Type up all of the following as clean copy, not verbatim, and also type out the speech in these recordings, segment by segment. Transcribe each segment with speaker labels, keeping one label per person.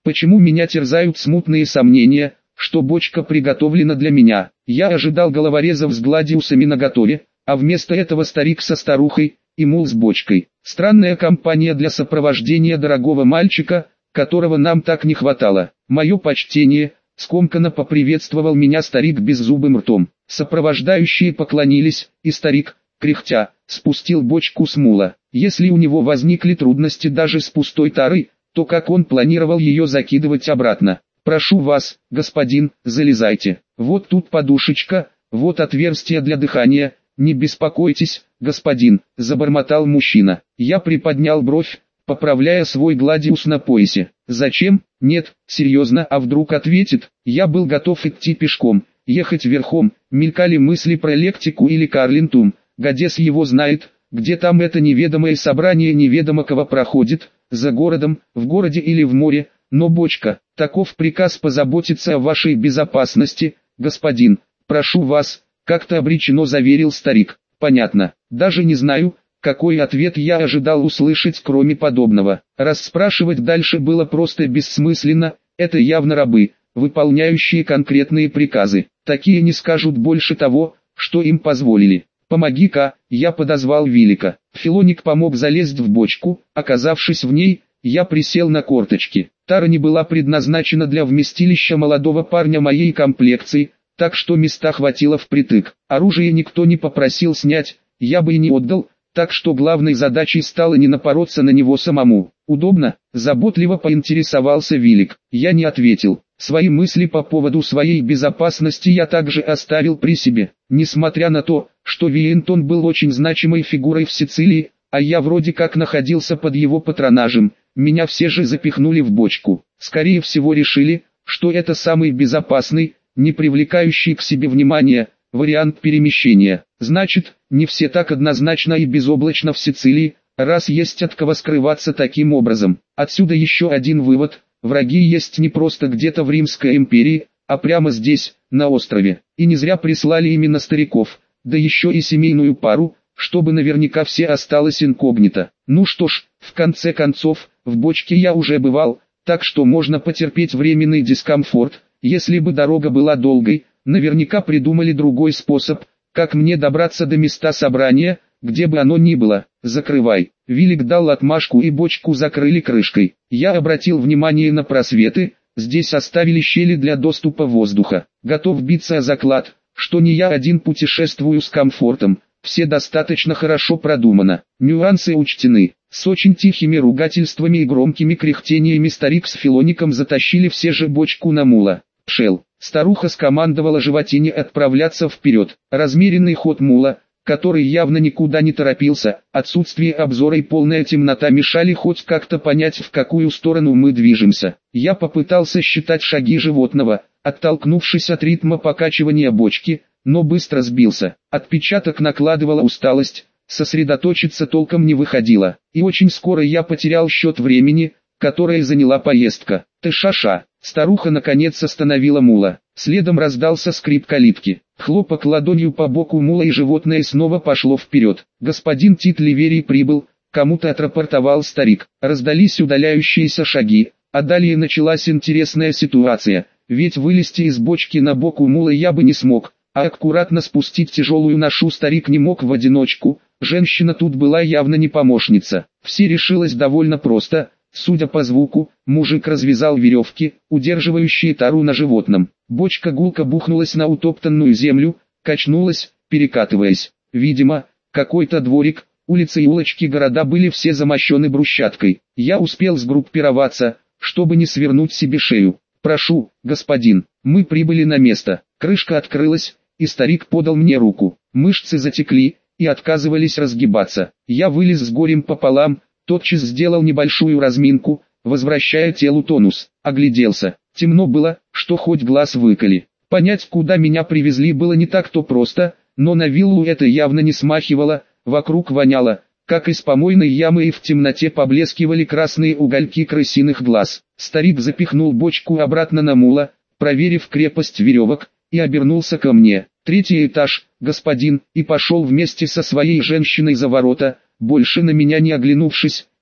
Speaker 1: Почему меня терзают смутные сомнения, что бочка приготовлена для меня? Я ожидал головорезов с гладиусами наготове, а вместо этого старик со старухой и мул с бочкой. Странная компания для сопровождения дорогого мальчика, которого нам так не хватало. Мое почтение, скомканно поприветствовал меня старик беззубым ртом. Сопровождающие поклонились, и старик, кряхтя, спустил бочку с мула. Если у него возникли трудности даже с пустой тарой, то как он планировал ее закидывать обратно? «Прошу вас, господин, залезайте. Вот тут подушечка, вот отверстие для дыхания, не беспокойтесь, господин», — забормотал мужчина. Я приподнял бровь, поправляя свой гладиус на поясе. «Зачем? Нет, серьезно, а вдруг ответит?» Я был готов идти пешком, ехать верхом, мелькали мысли про Лектику или Карлинтум. Гадес его знает, где там это неведомое собрание неведомо кого проходит, за городом, в городе или в море. Но бочка, таков приказ позаботиться о вашей безопасности, господин, прошу вас, как-то обреченно заверил старик. Понятно, даже не знаю, какой ответ я ожидал услышать кроме подобного. Расспрашивать дальше было просто бессмысленно, это явно рабы, выполняющие конкретные приказы. Такие не скажут больше того, что им позволили. «Помоги-ка», я подозвал Вилика. Филоник помог залезть в бочку, оказавшись в ней, я присел на корточки. Тара не была предназначена для вместилища молодого парня моей комплекции, так что места хватило впритык. Оружие никто не попросил снять, я бы и не отдал, так что главной задачей стало не напороться на него самому. «Удобно?» – заботливо поинтересовался Вилик. Я не ответил. Свои мысли по поводу своей безопасности я также оставил при себе. Несмотря на то, что Виллентон был очень значимой фигурой в Сицилии, а я вроде как находился под его патронажем, меня все же запихнули в бочку. Скорее всего решили, что это самый безопасный, не привлекающий к себе внимания, вариант перемещения. Значит, не все так однозначно и безоблачно в Сицилии, раз есть от кого скрываться таким образом. Отсюда еще один вывод: враги есть не просто где-то в Римской империи, а прямо здесь, на острове. И не зря прислали именно стариков, да еще и семейную пару, чтобы наверняка все осталось инкогнито. Ну что ж, в конце концов, в бочке я уже бывал, так что можно потерпеть временный дискомфорт. Если бы дорога была долгой, наверняка придумали другой способ, как мне добраться до места собрания, где бы оно ни было. «Закрывай». Вилик дал отмашку и бочку закрыли крышкой. Я обратил внимание на просветы, здесь оставили щели для доступа воздуха. Готов биться о заклад, что не я один путешествую с комфортом, все достаточно хорошо продумано. Нюансы учтены. С очень тихими ругательствами и громкими кряхтениями старик с Филоником затащили все же бочку на мула. «Пшел». Старуха скомандовала животине отправляться вперед. Размеренный ход мула, который явно никуда не торопился, отсутствие обзора и полная темнота мешали хоть как-то понять, в какую сторону мы движемся. Я попытался считать шаги животного, оттолкнувшись от ритма покачивания бочки, но быстро сбился. Отпечаток накладывала усталость, сосредоточиться толком не выходило. И очень скоро я потерял счет времени, которое заняла поездка. «Ты-ша-ша». Старуха наконец остановила мула. Следом раздался скрип калитки. Хлопок ладонью по боку мула, и животное снова пошло вперед. «Господин Тит Ливерий прибыл», — кому-то отрапортовал старик. Раздались удаляющиеся шаги, а далее началась интересная ситуация. Ведь вылезти из бочки на бок у мула я бы не смог, а аккуратно спустить тяжелую ношу старик не мог в одиночку. Женщина тут была явно не помощница. Все решилось довольно просто. Судя по звуку, мужик развязал веревки, удерживающие тару на животном. Бочка гулко бухнулась на утоптанную землю, качнулась, перекатываясь. Видимо, какой-то дворик, улицы и улочки города были все замощены брусчаткой. Я успел сгруппироваться, чтобы не свернуть себе шею. «Прошу, господин, мы прибыли на место». Крышка открылась, и старик подал мне руку. Мышцы затекли и отказывались разгибаться. Я вылез с горем пополам, тотчас сделал небольшую разминку, возвращая телу тонус. Огляделся. Темно было, что хоть глаз выколи. Понять, куда меня привезли, было не так-то просто, но на виллу это явно не смахивало. Вокруг воняло, как из помойной ямы, и в темноте поблескивали красные угольки крысиных глаз. Старик запихнул бочку обратно на мула, проверив крепость веревок, и обернулся ко мне. «Третий этаж, господин», и пошел вместе со своей женщиной за ворота, больше на меня не оглянувшись.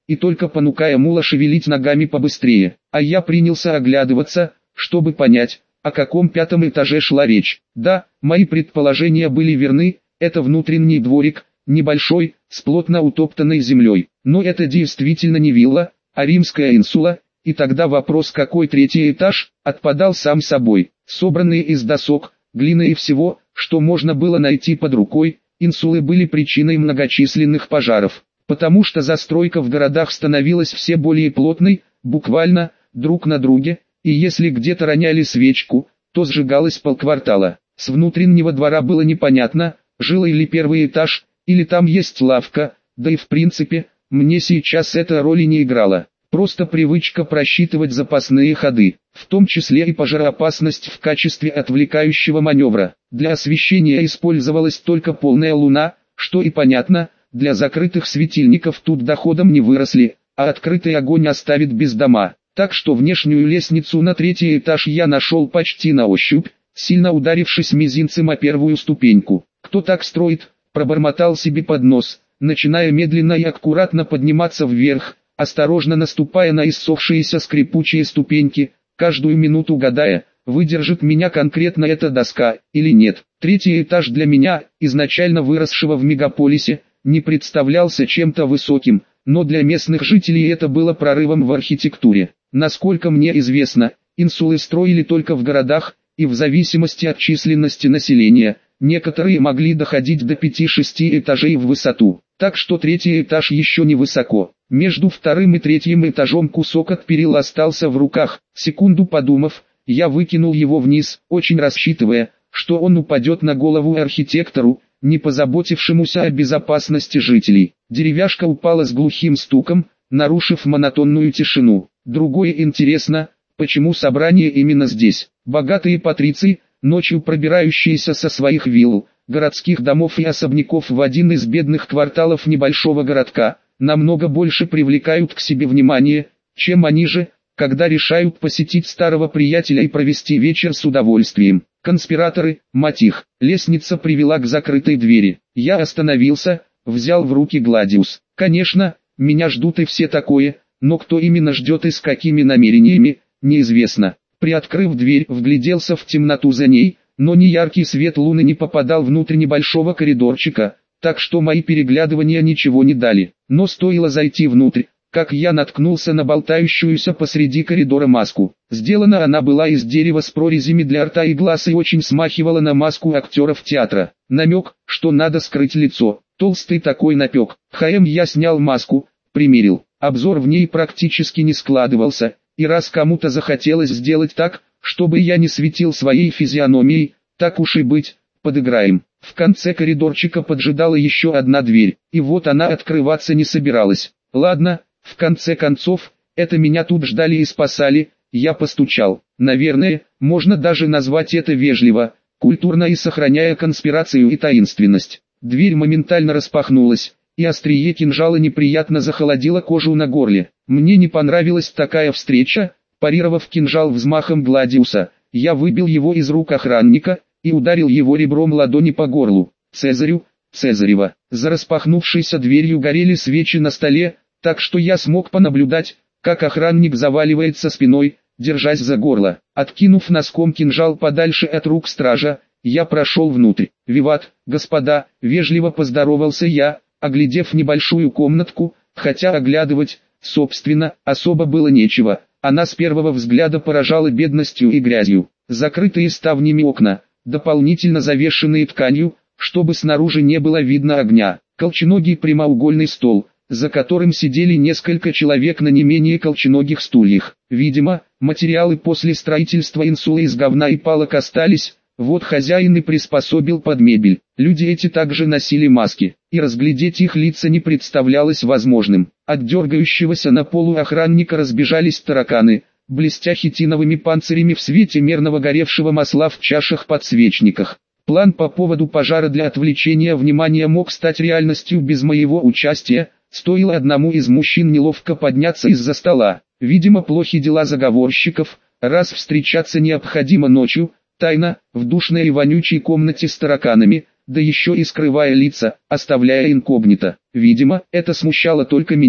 Speaker 1: и только понукая мула шевелить ногами побыстрее. А я принялся оглядываться, чтобы понять, о каком 5-м этаже шла речь. Да, мои предположения были верны, это внутренний дворик, небольшой, с плотно утоптанной землей. Но это действительно не вилла, а римская инсула, и тогда вопрос, какой 3-й этаж, отпадал сам собой. Собранные из досок, глины и всего, что можно было найти под рукой, инсулы были причиной многочисленных пожаров. Потому что застройка в городах становилась все более плотной, буквально, друг на друге, и если где-то роняли свечку, то сжигалось полквартала. С внутреннего двора было непонятно, жилой ли 1-й этаж, или там есть лавка, да и в принципе, мне сейчас эта роль и не играла. Просто привычка просчитывать запасные ходы, в том числе и пожароопасность в качестве отвлекающего маневра. Для освещения использовалась только полная луна, что и понятно, для закрытых светильников тут доходом не выросли, а открытый огонь оставит без дома. Так что внешнюю лестницу на 3-й этаж я нашел почти на ощупь, сильно ударившись мизинцем о первую ступеньку. «Кто так строит?» – пробормотал себе под нос, начиная медленно и аккуратно подниматься вверх, осторожно наступая на иссохшиеся скрипучие ступеньки, каждую минуту гадая, выдержит меня конкретно эта доска или нет. 3-й этаж для меня, изначально выросшего в мегаполисе, не представлялся чем-то высоким, но для местных жителей это было прорывом в архитектуре. Насколько мне известно, инсулы строили только в городах, и в зависимости от численности населения, некоторые могли доходить до 5-6 этажей в высоту. Так что 3-й этаж еще не высоко. Между 2-м и 3-м этажом кусок от перил остался в руках. Секунду подумав, я выкинул его вниз, очень рассчитывая, что он упадет на голову архитектору, не позаботившемуся о безопасности жителей. Деревяшка упала с глухим стуком, нарушив монотонную тишину. Другое интересно, почему собрание именно здесь. Богатые патриции, ночью пробирающиеся со своих вилл, городских домов и особняков в один из бедных кварталов небольшого городка, намного больше привлекают к себе внимание, чем они же, когда решают посетить старого приятеля и провести вечер с удовольствием. Конспираторы, мать их. Лестница привела к закрытой двери. Я остановился, взял в руки Гладиус. Конечно, меня ждут и все такое, но кто именно ждет и с какими намерениями, неизвестно. Приоткрыв дверь, вгляделся в темноту за ней, но неяркий свет луны не попадал внутрь небольшого коридорчика, так что мои переглядывания ничего не дали. Но стоило зайти внутрь, как я наткнулся на болтающуюся посреди коридора маску. Сделана она была из дерева с прорезями для рта и глаз и очень смахивала на маску актеров театра. Намек, что надо скрыть лицо. Толстый такой напек. Я снял маску, примерил. Обзор в ней практически не складывался, и раз кому-то захотелось сделать так, чтобы я не светил своей физиономией, так уж и быть, подыграем. В конце коридорчика поджидала еще одна дверь, и вот она открываться не собиралась. Ладно, в конце концов, это меня тут ждали и спасали, я постучал. Наверное, можно даже назвать это вежливо, культурно и сохраняя конспирацию и таинственность. Дверь моментально распахнулась, и острие кинжала неприятно захолодило кожу на горле. Мне не понравилась такая встреча, парировав кинжал взмахом Гладиуса, я выбил его из рук охранника, и ударил его ребром ладони по горлу. Цезарю, Цезарева. За распахнувшейся дверью горели свечи на столе, так что я смог понаблюдать, как охранник заваливается спиной, держась за горло. Откинув носком кинжал подальше от рук стража, я прошел внутрь. «Виват, господа», вежливо поздоровался я, оглядев небольшую комнатку, хотя оглядывать, собственно, особо было нечего. Она с первого взгляда поражала бедностью и грязью. Закрытые ставнями окна, дополнительно завешенные тканью, чтобы снаружи не было видно огня. Колченогий прямоугольный стол, за которым сидели несколько человек на не менее колченогих стульях. Видимо, материалы после строительства инсулы из говна и палок остались, вот хозяин и приспособил под мебель. Люди эти также носили маски, и разглядеть их лица не представлялось возможным. От дергающегося на полу охранника разбежались тараканы, блестя хитиновыми панцирями в свете мерного горевшего масла в чашах-подсвечниках. План по поводу пожара для отвлечения внимания мог стать реальностью без моего участия, стоило одному из мужчин неловко подняться из-за стола. Видимо, плохи дела заговорщиков, раз встречаться необходимо ночью, тайно, в душной и вонючей комнате с тараканами, да еще и скрывая лица, оставляя инкогнито. Видимо, это смущало только меня,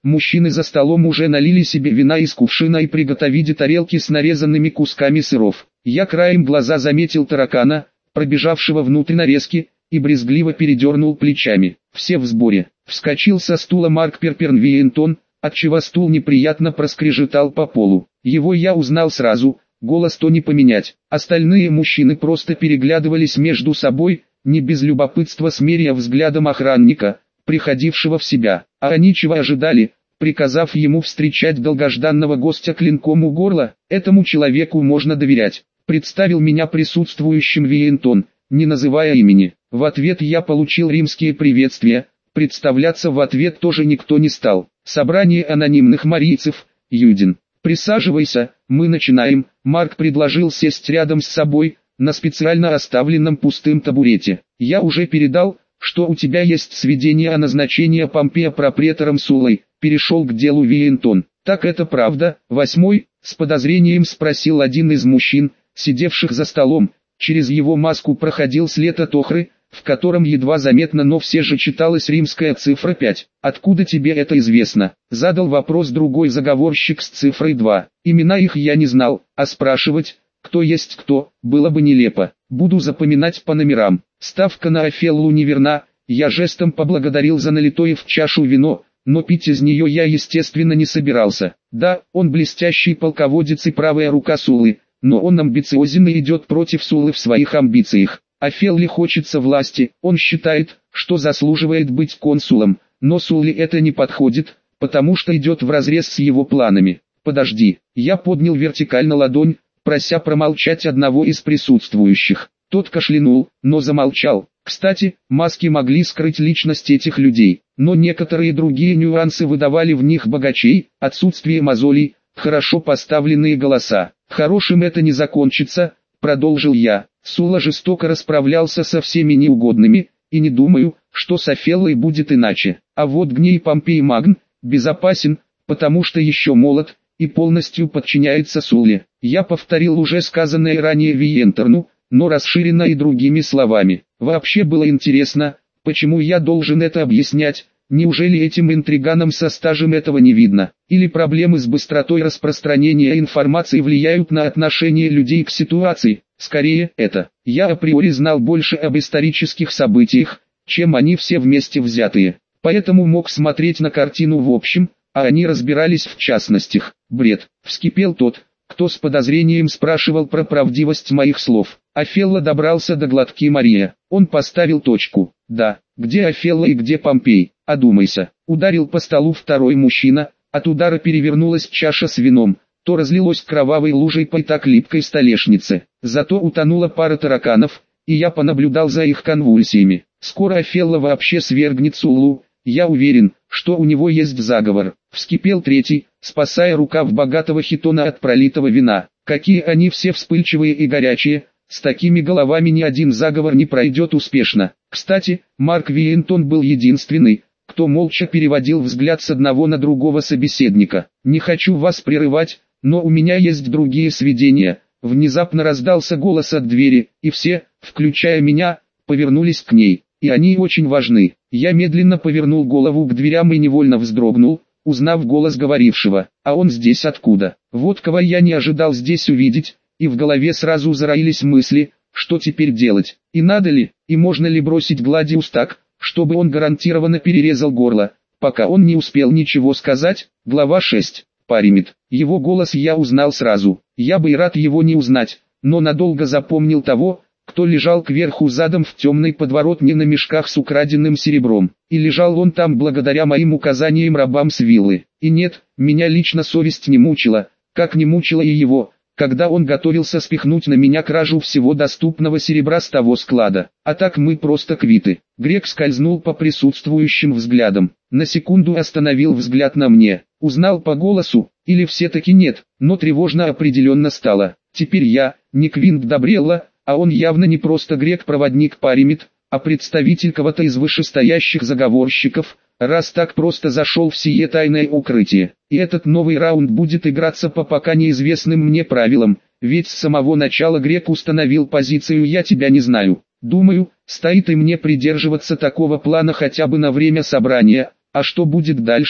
Speaker 1: Мужчины за столом уже налили себе вина из кувшина и приготовили тарелки с нарезанными кусками сыров. Я краем глаза заметил таракана, пробежавшего внутрь нарезки, и брезгливо передернул плечами. Все в сборе. Вскочил со стула Марк Перпернвиентон, отчего стул неприятно проскрежетал по полу. Его я узнал сразу, голос то не поменять. Остальные мужчины просто переглядывались между собой, не без любопытства смеря взглядом охранника, приходившего в себя. А они чего ожидали, приказав ему встречать долгожданного гостя клинком у горла? Этому человеку можно доверять. Представил меня присутствующим Виентон, не называя имени. В ответ я получил римские приветствия, представляться в ответ тоже никто не стал. Собрание анонимных марийцев, Юдин. «Присаживайся, мы начинаем». Марк предложил сесть рядом с собой, на специально оставленном пустым табурете. «Я уже передал, что у тебя есть сведения о назначении Помпея пропретором Суллой», перешел к делу Виентон. «Так это правда?» «Восьмой?» — с подозрением спросил один из мужчин, сидевших за столом. Через его маску проходил след от охры, в котором едва заметно, но все же читалась римская цифра 5. «Откуда тебе это известно?» — задал вопрос другой заговорщик с цифрой 2. Имена их я не знал, а спрашивать, кто есть кто, было бы нелепо. Буду запоминать по номерам. Ставка на Офеллу неверна. Я жестом поблагодарил за налитое в чашу вино, но пить из нее я естественно не собирался. Да, он блестящий полководец и правая рука Суллы, но он амбициозен и идет против Суллы в своих амбициях. Офелле хочется власти, он считает, что заслуживает быть консулом, но Сулле это не подходит, потому что идет вразрез с его планами. «Подожди», я поднял вертикально ладонь, прося промолчать одного из присутствующих. Тот кашлянул, но замолчал. Кстати, маски могли скрыть личность этих людей, но некоторые другие нюансы выдавали в них богачей: отсутствие мозолей, хорошо поставленные голоса. «Хорошим это не закончится», продолжил я. Сулла жестоко расправлялся со всеми неугодными, и не думаю, что с Офеллой будет иначе. А вот гней Помпей Магн безопасен, потому что еще молод и полностью подчиняется Сулле. Я повторил уже сказанное ранее Виенторну, но расширенно и другими словами. Вообще было интересно, почему я должен это объяснять. Неужели этим интриганам со стажем этого не видно? Или проблемы с быстротой распространения информации влияют на отношение людей к ситуации? Скорее, это. Я априори знал больше об исторических событиях, чем они все вместе взятые. Поэтому мог смотреть на картину в общем, а они разбирались в частностях. Бред. Вскипел тот, кто с подозрением спрашивал про правдивость моих слов. Офелла добрался до глотки Мария. Он поставил точку. Да, где Офелла и где Помпей? Одумайся. Ударил по столу второй мужчина, от удара перевернулась чаша с вином, то разлилось кровавой лужей по и так липкой столешнице. Зато утонула пара тараканов, и я понаблюдал за их конвульсиями. Скоро Офелла вообще свергнет Суллу, я уверен, что у него есть заговор. Вскипел третий, спасая рукав богатого хитона от пролитого вина. Какие они все вспыльчивые и горячие, с такими головами ни один заговор не пройдет успешно. Кстати, Марк Виентон был единственный, кто молча переводил взгляд с одного на другого собеседника. «Не хочу вас прерывать, но у меня есть другие сведения». Внезапно раздался голос от двери, и все, включая меня, повернулись к ней. И они очень важны. Я медленно повернул голову к дверям и невольно вздрогнул, узнав голос говорившего. А он здесь откуда? Вот кого я не ожидал здесь увидеть, и в голове сразу зароились мысли, что теперь делать, и надо ли, и можно ли бросить Гладиус так, чтобы он гарантированно перерезал горло, пока он не успел ничего сказать. Глава 6. Паримит. Его голос я узнал сразу. Я бы и рад его не узнать, но надолго запомнил того, кто лежал кверху задом в темной подворотне на мешках с украденным серебром. И лежал он там благодаря моим указаниям рабам с виллы. И нет, меня лично совесть не мучила, как не мучила и его, когда он готовился спихнуть на меня кражу всего доступного серебра с того склада. А так мы просто квиты. Грек скользнул по присутствующим взглядам. На секунду остановил взгляд на мне. Узнал по голосу, или все-таки нет, но тревожно определенно стало. Теперь я, не Квинт Добрелла, а он явно не просто грек-проводник Паримит, а представитель кого-то из вышестоящих заговорщиков, раз так просто зашел в сие тайное укрытие. И этот новый раунд будет играться по пока неизвестным мне правилам, ведь с самого начала грек установил позицию «я тебя не знаю». Думаю, стоит и мне придерживаться такого плана хотя бы на время собрания, а что будет дальше,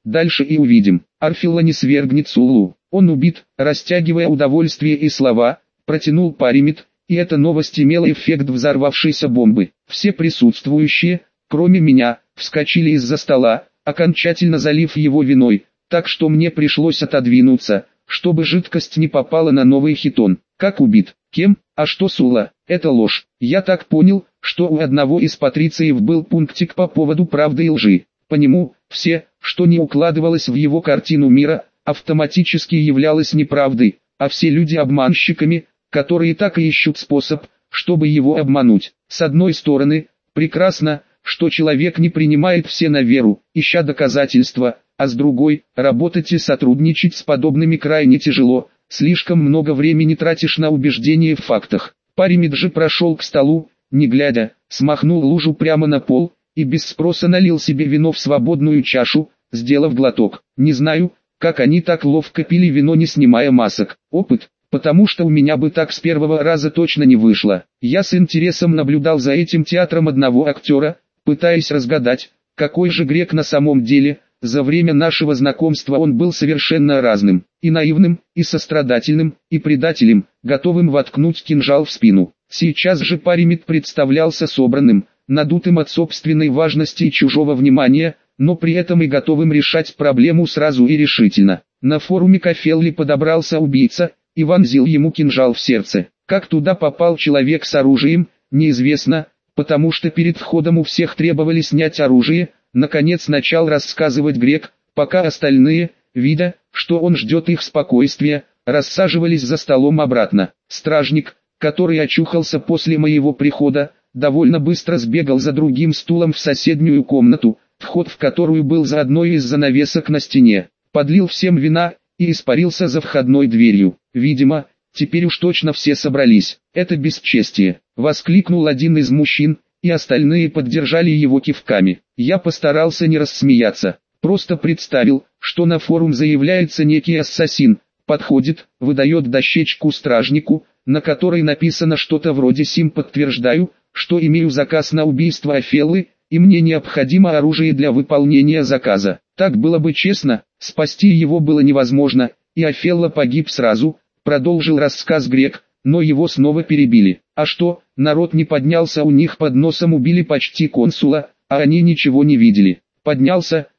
Speaker 1: Дальше и увидим. Арфилла не свергнет Суллу. Он убит, растягивая удовольствие и слова, протянул Паримед, и эта новость имела эффект взорвавшейся бомбы. Все присутствующие, кроме меня, вскочили из-за стола, окончательно залив его виной, так что мне пришлось отодвинуться, чтобы жидкость не попала на новый хитон. Как убит? Кем? А что Сулла? Это ложь. Я так понял, что у одного из патрициев был пунктик по поводу правды и лжи. По нему, все, что не укладывалось в его картину мира, автоматически являлось неправдой, а все люди обманщиками, которые так и ищут способ, чтобы его обмануть. С одной стороны, прекрасно, что человек не принимает все на веру, ища доказательства, а с другой, работать и сотрудничать с подобными крайне тяжело, слишком много времени тратишь на убеждение в фактах. Паримед же прошел к столу, не глядя, смахнул лужу прямо на пол, и без спроса налил себе вино в свободную чашу, сделав глоток. Не знаю, как они так ловко пили вино, не снимая масок. Опыт, потому что у меня бы так с первого раза точно не вышло. Я с интересом наблюдал за этим театром одного актера, пытаясь разгадать, какой же грек на самом деле. За время нашего знакомства он был совершенно разным, и наивным, и сострадательным, и предателем, готовым воткнуть кинжал в спину. Сейчас же Паримед представлялся собранным, надутым от собственной важности и чужого внимания, но при этом и готовым решать проблему сразу и решительно. На форуме к Офелле подобрался убийца и вонзил ему кинжал в сердце. Как туда попал человек с оружием, неизвестно, потому что перед входом у всех требовали снять оружие. Наконец начал рассказывать грек, пока остальные, видя, что он ждет их спокойствия, рассаживались за столом обратно. Стражник, который очухался после моего прихода, довольно быстро сбегал за другим стулом в соседнюю комнату, вход в которую был за одной из занавесок на стене. Подлил всем вина и испарился за входной дверью. Видимо, теперь уж точно все собрались. Это бесчестие, воскликнул один из мужчин, и остальные поддержали его кивками. Я постарался не рассмеяться, просто представил, что на форум заявляется некий ассасин, подходит, выдает дощечку стражнику, на которой написано что-то вроде «Сим подтверждаю, что имею заказ на убийство Офеллы, и мне необходимо оружие для выполнения заказа». Так было бы честно, спасти его было невозможно, и Офелла погиб сразу, продолжил рассказ грек, но его снова перебили. А что, народ не поднялся, у них под носом убили почти консула, а они ничего не видели. Поднялся,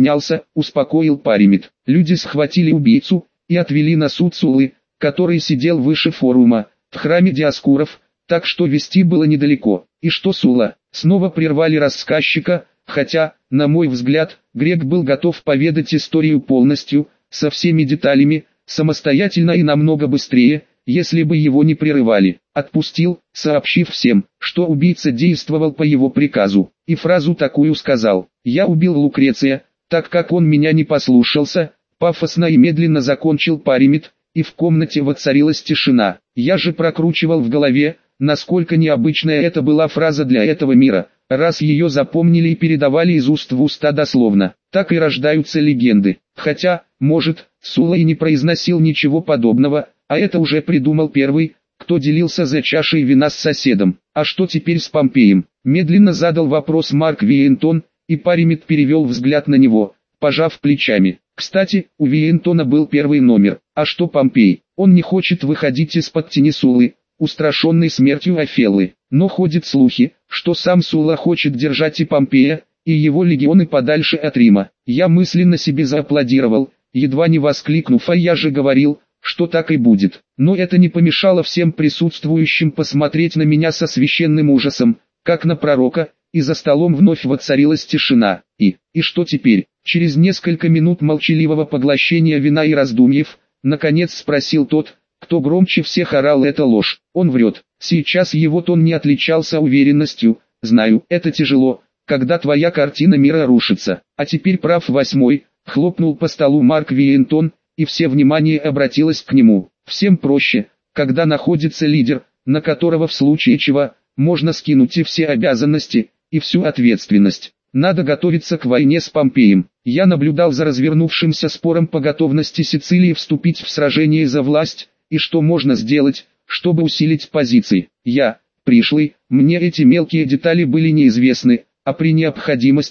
Speaker 1: успокоил Паримед. Люди схватили убийцу и отвели на суд Суллы, который сидел выше форума, в храме Диоскуров, так что вести было недалеко. И что Сулла? Снова прервали рассказчика, хотя, на мой взгляд, грек был готов поведать историю полностью, со всеми деталями, самостоятельно и намного быстрее, если бы его не прерывали. Отпустил, сообщив всем, что убийца действовал по его приказу, и фразу такую сказал: «Я убил Лукреция, так как он меня не послушался», пафосно и медленно закончил Паримед, и в комнате воцарилась тишина. Я же прокручивал в голове, насколько необычная это была фраза для этого мира, раз ее запомнили и передавали из уст в уста дословно. Так и рождаются легенды. Хотя, может, Сулла и не произносил ничего подобного, а это уже придумал первый, кто делился за чашей вина с соседом. А что теперь с Помпеем? Медленно задал вопрос Марк Виентон, и Паримед перевел взгляд на него, пожав плечами. Кстати, у Виентона был первый номер. А что Помпей? Он не хочет выходить из-под тени Суллы, устрашенный смертью Офеллы. Но ходят слухи, что сам Сулла хочет держать и Помпея, и его легионы подальше от Рима. Я мысленно себе зааплодировал, едва не воскликнув: «А я же говорил, что так и будет». Но это не помешало всем присутствующим посмотреть на меня со священным ужасом, как на пророка, и за столом вновь воцарилась тишина. И что теперь? Через несколько минут молчаливого поглощения вина и раздумьев, наконец спросил тот, кто громче всех орал: «Это ложь, он врет». Сейчас его тон не отличался уверенностью. «Знаю, это тяжело, когда твоя картина мира рушится. А теперь прав восьмой», хлопнул по столу Марк Виентон, и все внимание обратилось к нему. Всем проще, когда находится лидер, на которого в случае чего, можно скинуть и все обязанности, и всю ответственность. Надо готовиться к войне с Помпеем. Я наблюдал за развернувшимся спором по готовности Сицилии вступить в сражение за власть, и что можно сделать, чтобы усилить позиции. Я, пришлый, мне эти мелкие детали были неизвестны, а при необходимости,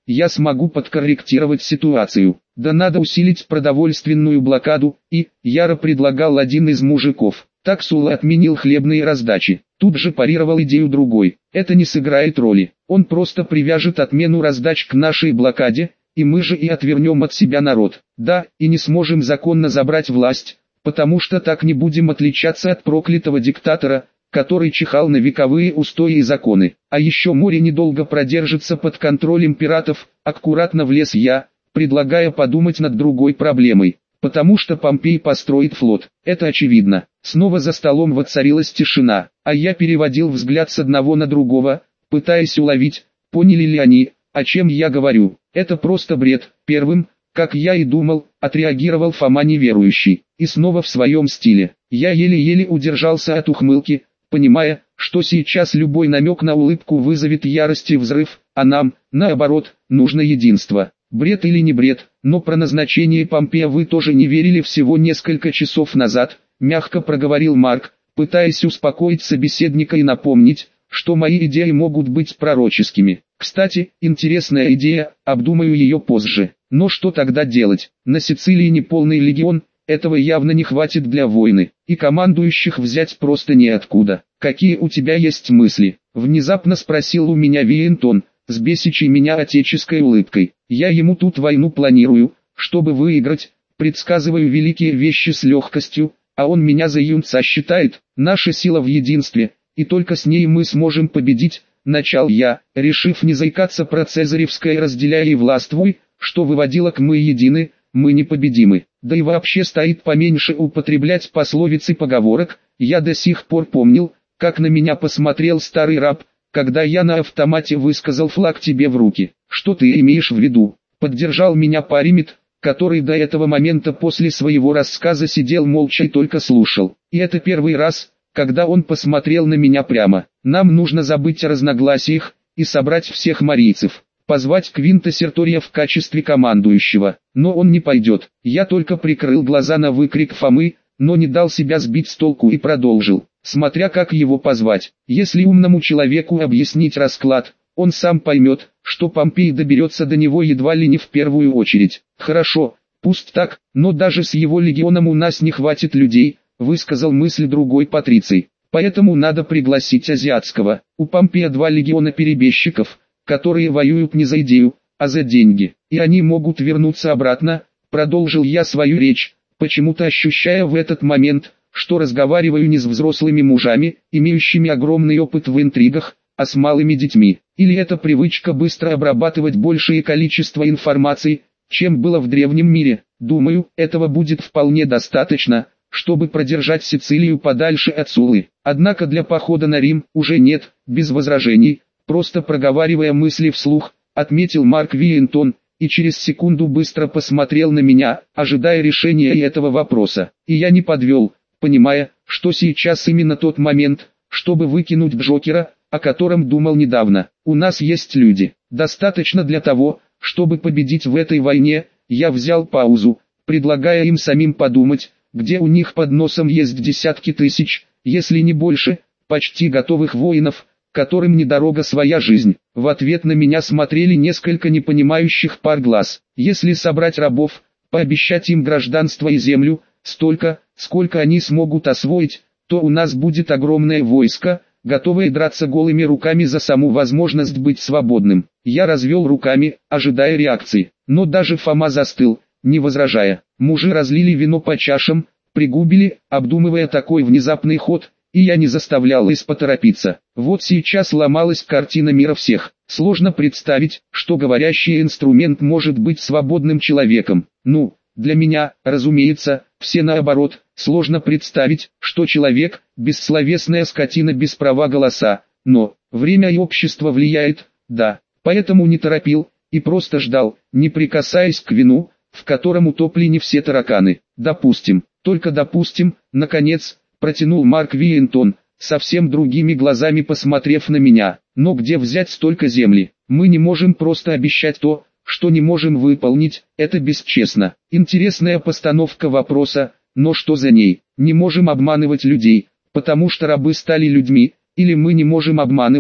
Speaker 1: я смогу подкорректировать ситуацию. Да надо усилить продовольственную блокаду, и, яро предлагал один из мужиков. Так Сула отменил хлебные раздачи. Тут же парировал идею другой. Это не сыграет роли. Он просто привяжет отмену раздач к нашей блокаде, и мы же и отвернем от себя народ. Да, и не сможем законно забрать власть, потому что так не будем отличаться от проклятого диктатора, который чихал на вековые устои и законы. А еще море недолго продержится под контролем пиратов. Аккуратно влез я, предлагая подумать над другой проблемой. Потому что Помпей построит флот, это очевидно. Снова за столом воцарилась тишина, а я переводил взгляд с одного на другого, пытаясь уловить, поняли ли они, о чем я говорю. Это просто бред. Первым, как я и думал, отреагировал Фома неверующий, и снова в своем стиле. Я еле-еле удержался от ухмылки, понимая, что сейчас любой намек на улыбку вызовет ярость и взрыв, а нам, наоборот, нужно единство. Бред или не бред, но про назначение Помпея вы тоже не верили всего несколько часов назад, мягко проговорил Марк, пытаясь успокоить собеседника и напомнить, что мои идеи могут быть пророческими. Кстати, интересная идея, обдумаю ее позже. Но что тогда делать? На Сицилии неполный легион, этого явно не хватит для войны, и командующих взять просто неоткуда. Какие у тебя есть мысли? Внезапно спросил у меня Виентон, с бесячей меня отеческой улыбкой. Я ему тут войну планирую, чтобы выиграть, предсказываю великие вещи с легкостью, а он меня за юнца считает. Наша сила в единстве, и только с ней мы сможем победить. Начал я, решив не заикаться про цезаревское «разделяй и властвуй», что выводило к «мы едины, мы непобедимы». Да и вообще стоит поменьше употреблять пословиц и поговорок. Я до сих пор помнил, как на меня посмотрел старый раб, когда я на автомате высказал флаг тебе в руки. Что ты имеешь в виду? Поддержал меня Паримет, который до этого момента после своего рассказа сидел молча и только слушал. И это первый раз, когда он посмотрел на меня прямо. Нам нужно забыть о разногласиях и собрать всех марийцев. Позвать Квинта Сертория в качестве командующего. Но он не пойдет. Я только прикрыл глаза на выкрик Фомы, но не дал себя сбить с толку и продолжил. Смотря как его позвать. Если умному человеку объяснить расклад, он сам поймет, что Помпей доберется до него едва ли не в первую очередь. Хорошо, пусть так, но даже с его легионом у нас не хватит людей, высказал мысль другой патриций. Поэтому надо пригласить азиатского. У Помпея 2 легиона перебежчиков, которые воюют не за идею, а за деньги. И они могут вернуться обратно, продолжил я свою речь, почему-то ощущая в этот момент, что разговариваю не с взрослыми мужами, имеющими огромный опыт в интригах, а с малыми детьми. Или это привычка быстро обрабатывать большее количество информации, чем было в древнем мире. Думаю, этого будет вполне достаточно, чтобы продержать Сицилию подальше от Сулы. Однако для похода на Рим уже нет, без возражений, просто проговаривая мысли вслух, отметил Марк Виентон, и через секунду быстро посмотрел на меня, ожидая решения и этого вопроса. И я не подвел, понимая, что сейчас именно тот момент, чтобы выкинуть Джокера, о котором думал недавно. У нас есть люди. Достаточно для того, чтобы победить в этой войне. Я взял паузу, предлагая им самим подумать, где у них под носом есть десятки тысяч, если не больше, почти готовых воинов, которым недорога своя жизнь. В ответ на меня смотрели несколько непонимающих пар глаз. Если собрать рабов, пообещать им гражданство и землю, столько, сколько они смогут освоить, то у нас будет огромное войско, готовое драться голыми руками за саму возможность быть свободным. Я развел руками, ожидая реакции, но даже Фома застыл, не возражая. Мужи разлили вино по чашам, пригубили, обдумывая такой внезапный ход, и я не заставлял их поторопиться. Вот сейчас ломалась картина мира всех. Сложно представить, что говорящий инструмент может быть свободным человеком. Ну, для меня, разумеется, все наоборот. Сложно представить, что человек – бессловесная скотина без права голоса. Но, время и общество влияет, да. Поэтому не торопил, и просто ждал, не прикасаясь к вину, в котором утоплены все тараканы. Допустим, только допустим, наконец, протянул Марк Виентон, совсем другими глазами посмотрев на меня. Но где взять столько земли? Мы не можем просто обещать то, что не можем выполнить, это бесчестно. Интересная постановка вопроса, но что за ней? Не можем обманывать людей, потому что рабы стали людьми, или мы не можем обманывать,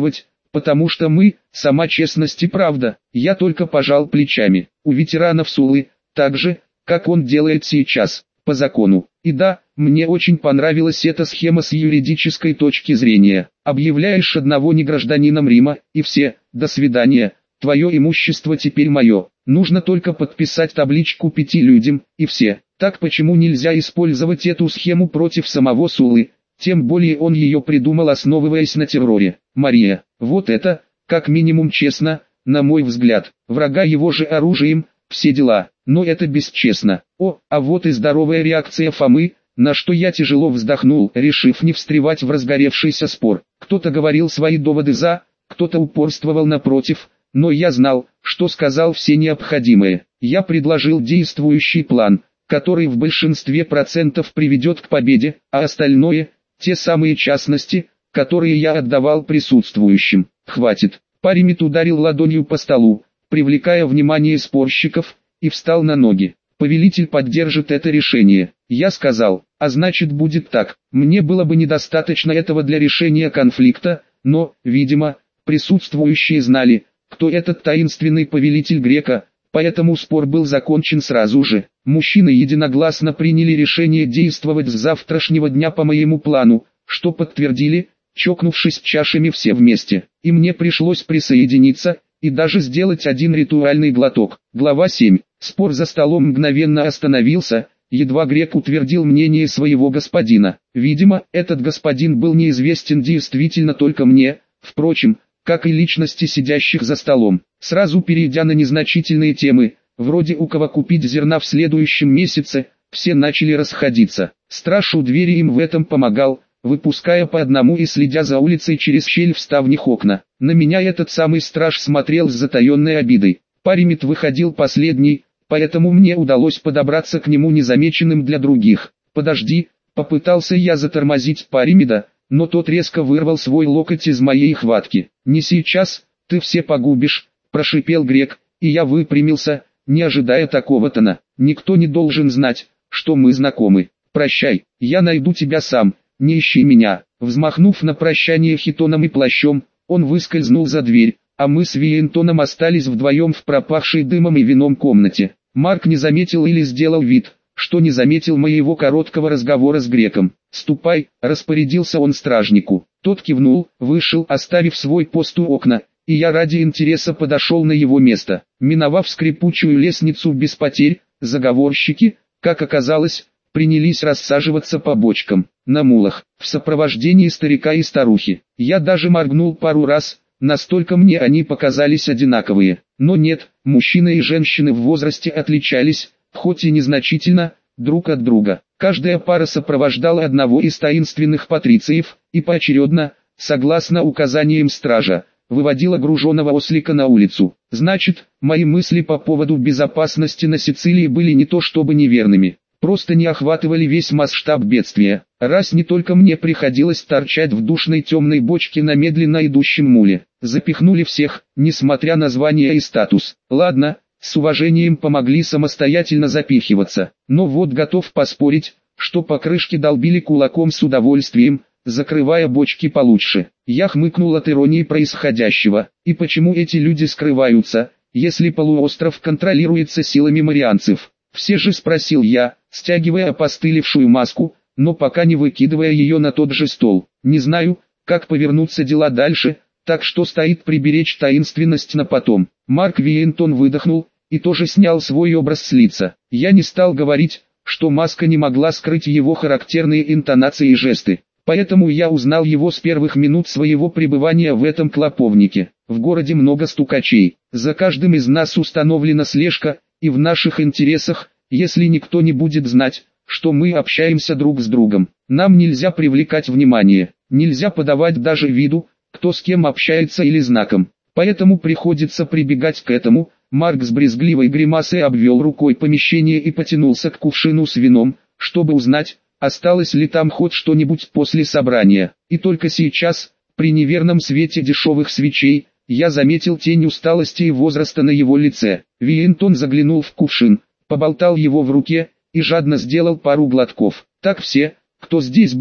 Speaker 1: Потому что мы, сама честность и правда. Я только пожал плечами. У ветеранов Сулы, так же, как он делает сейчас, по закону. И да, мне очень понравилась эта схема с юридической точки зрения. Объявляешь одного негражданином Рима, и все, до свидания, твое имущество теперь мое. Нужно только подписать табличку 5 людям, и все. Так почему нельзя использовать эту схему против самого Сулы? Тем более он ее придумал, основываясь на терроре. Мария, вот это, как минимум честно, на мой взгляд. Врага его же оружием, все дела. Но это бесчестно. О, а вот и здоровая реакция Фомы, на что я тяжело вздохнул, решив не встревать в разгоревшийся спор. Кто-то говорил свои доводы за, кто-то упорствовал напротив, но я знал, что сказал все необходимое. Я предложил действующий план, который в большинстве процентов приведет к победе, а остальное – те самые частности, которые я отдавал присутствующим. Хватит. Паримит ударил ладонью по столу, привлекая внимание спорщиков, и встал на ноги. Повелитель поддержит это решение. Я сказал, а значит будет так. Мне было бы недостаточно этого для решения конфликта, но, видимо, присутствующие знали, кто этот таинственный повелитель Грека, поэтому спор был закончен сразу же. Мужчины единогласно приняли решение действовать с завтрашнего дня по моему плану, что подтвердили, чокнувшись чашами все вместе. И мне пришлось присоединиться, и даже сделать один ритуальный глоток. Глава 7. Спор за столом мгновенно остановился, едва Грек утвердил мнение своего господина. Видимо, этот господин был неизвестен действительно только мне, впрочем, как и личности сидящих за столом. Сразу перейдя на незначительные темы, вроде у кого купить зерна в следующем месяце, все начали расходиться. Страж у двери им в этом помогал, выпуская по одному и следя за улицей через щель в ставнях окна. На меня этот самый страж смотрел с затаенной обидой. Паримит выходил последний, поэтому мне удалось подобраться к нему незамеченным для других. «Подожди», — попытался я затормозить Паримида, но тот резко вырвал свой локоть из моей хватки. «Не сейчас, ты все погубишь», — прошипел Грек, и я выпрямился, не ожидая такого тона. «Никто не должен знать, что мы знакомы. Прощай, я найду тебя сам, не ищи меня». Взмахнув на прощание хитоном и плащом, он выскользнул за дверь, а мы с Виентоном остались вдвоем в пропахшей дымом и вином комнате. Марк не заметил или сделал вид, что не заметил моего короткого разговора с Греком. «Ступай», — распорядился он стражнику. Тот кивнул, вышел, оставив свой пост у окна, и я ради интереса подошел на его место. Миновав скрипучую лестницу без потерь, заговорщики, как оказалось, принялись рассаживаться по бочкам, на мулах, в сопровождении старика и старухи. Я даже моргнул пару раз, настолько мне они показались одинаковые. Но нет, мужчины и женщины в возрасте отличались, хоть и незначительно, друг от друга. Каждая пара сопровождала одного из таинственных патрициев, и поочередно, согласно указаниям стража, выводила груженого ослика на улицу. Значит, мои мысли по поводу безопасности на Сицилии были не то чтобы неверными, просто не охватывали весь масштаб бедствия. Раз не только мне приходилось торчать в душной темной бочке на медленно идущем муле, запихнули всех, несмотря на звание и статус. Ладно, с уважением помогли самостоятельно запихиваться, но вот готов поспорить, что по крышке долбили кулаком с удовольствием, закрывая бочки получше. Я хмыкнул от иронии происходящего. И почему эти люди скрываются, если полуостров контролируется силами марианцев? Все же, спросил я, стягивая опостылевшую маску, но пока не выкидывая ее на тот же стол. Не знаю, как повернутся дела дальше, так что стоит приберечь таинственность на потом. Марк Виентон выдохнул, и тоже снял свой образ с лица. Я не стал говорить, что маска не могла скрыть его характерные интонации и жесты. Поэтому я узнал его с первых минут своего пребывания в этом клоповнике. В городе много стукачей. За каждым из нас установлена слежка, и в наших интересах, если никто не будет знать, что мы общаемся друг с другом. Нам нельзя привлекать внимание, нельзя подавать даже виду, кто с кем общается или знаком. Поэтому приходится прибегать к этому. Марк с брезгливой гримасой обвел рукой помещение и потянулся к кувшину с вином, чтобы узнать, осталось ли там хоть что-нибудь после собрания. И только сейчас, при неверном свете дешевых свечей, я заметил тень усталости и возраста на его лице. Виентон заглянул в кувшин, поболтал его в руке и жадно сделал пару глотков. Так все, кто здесь был,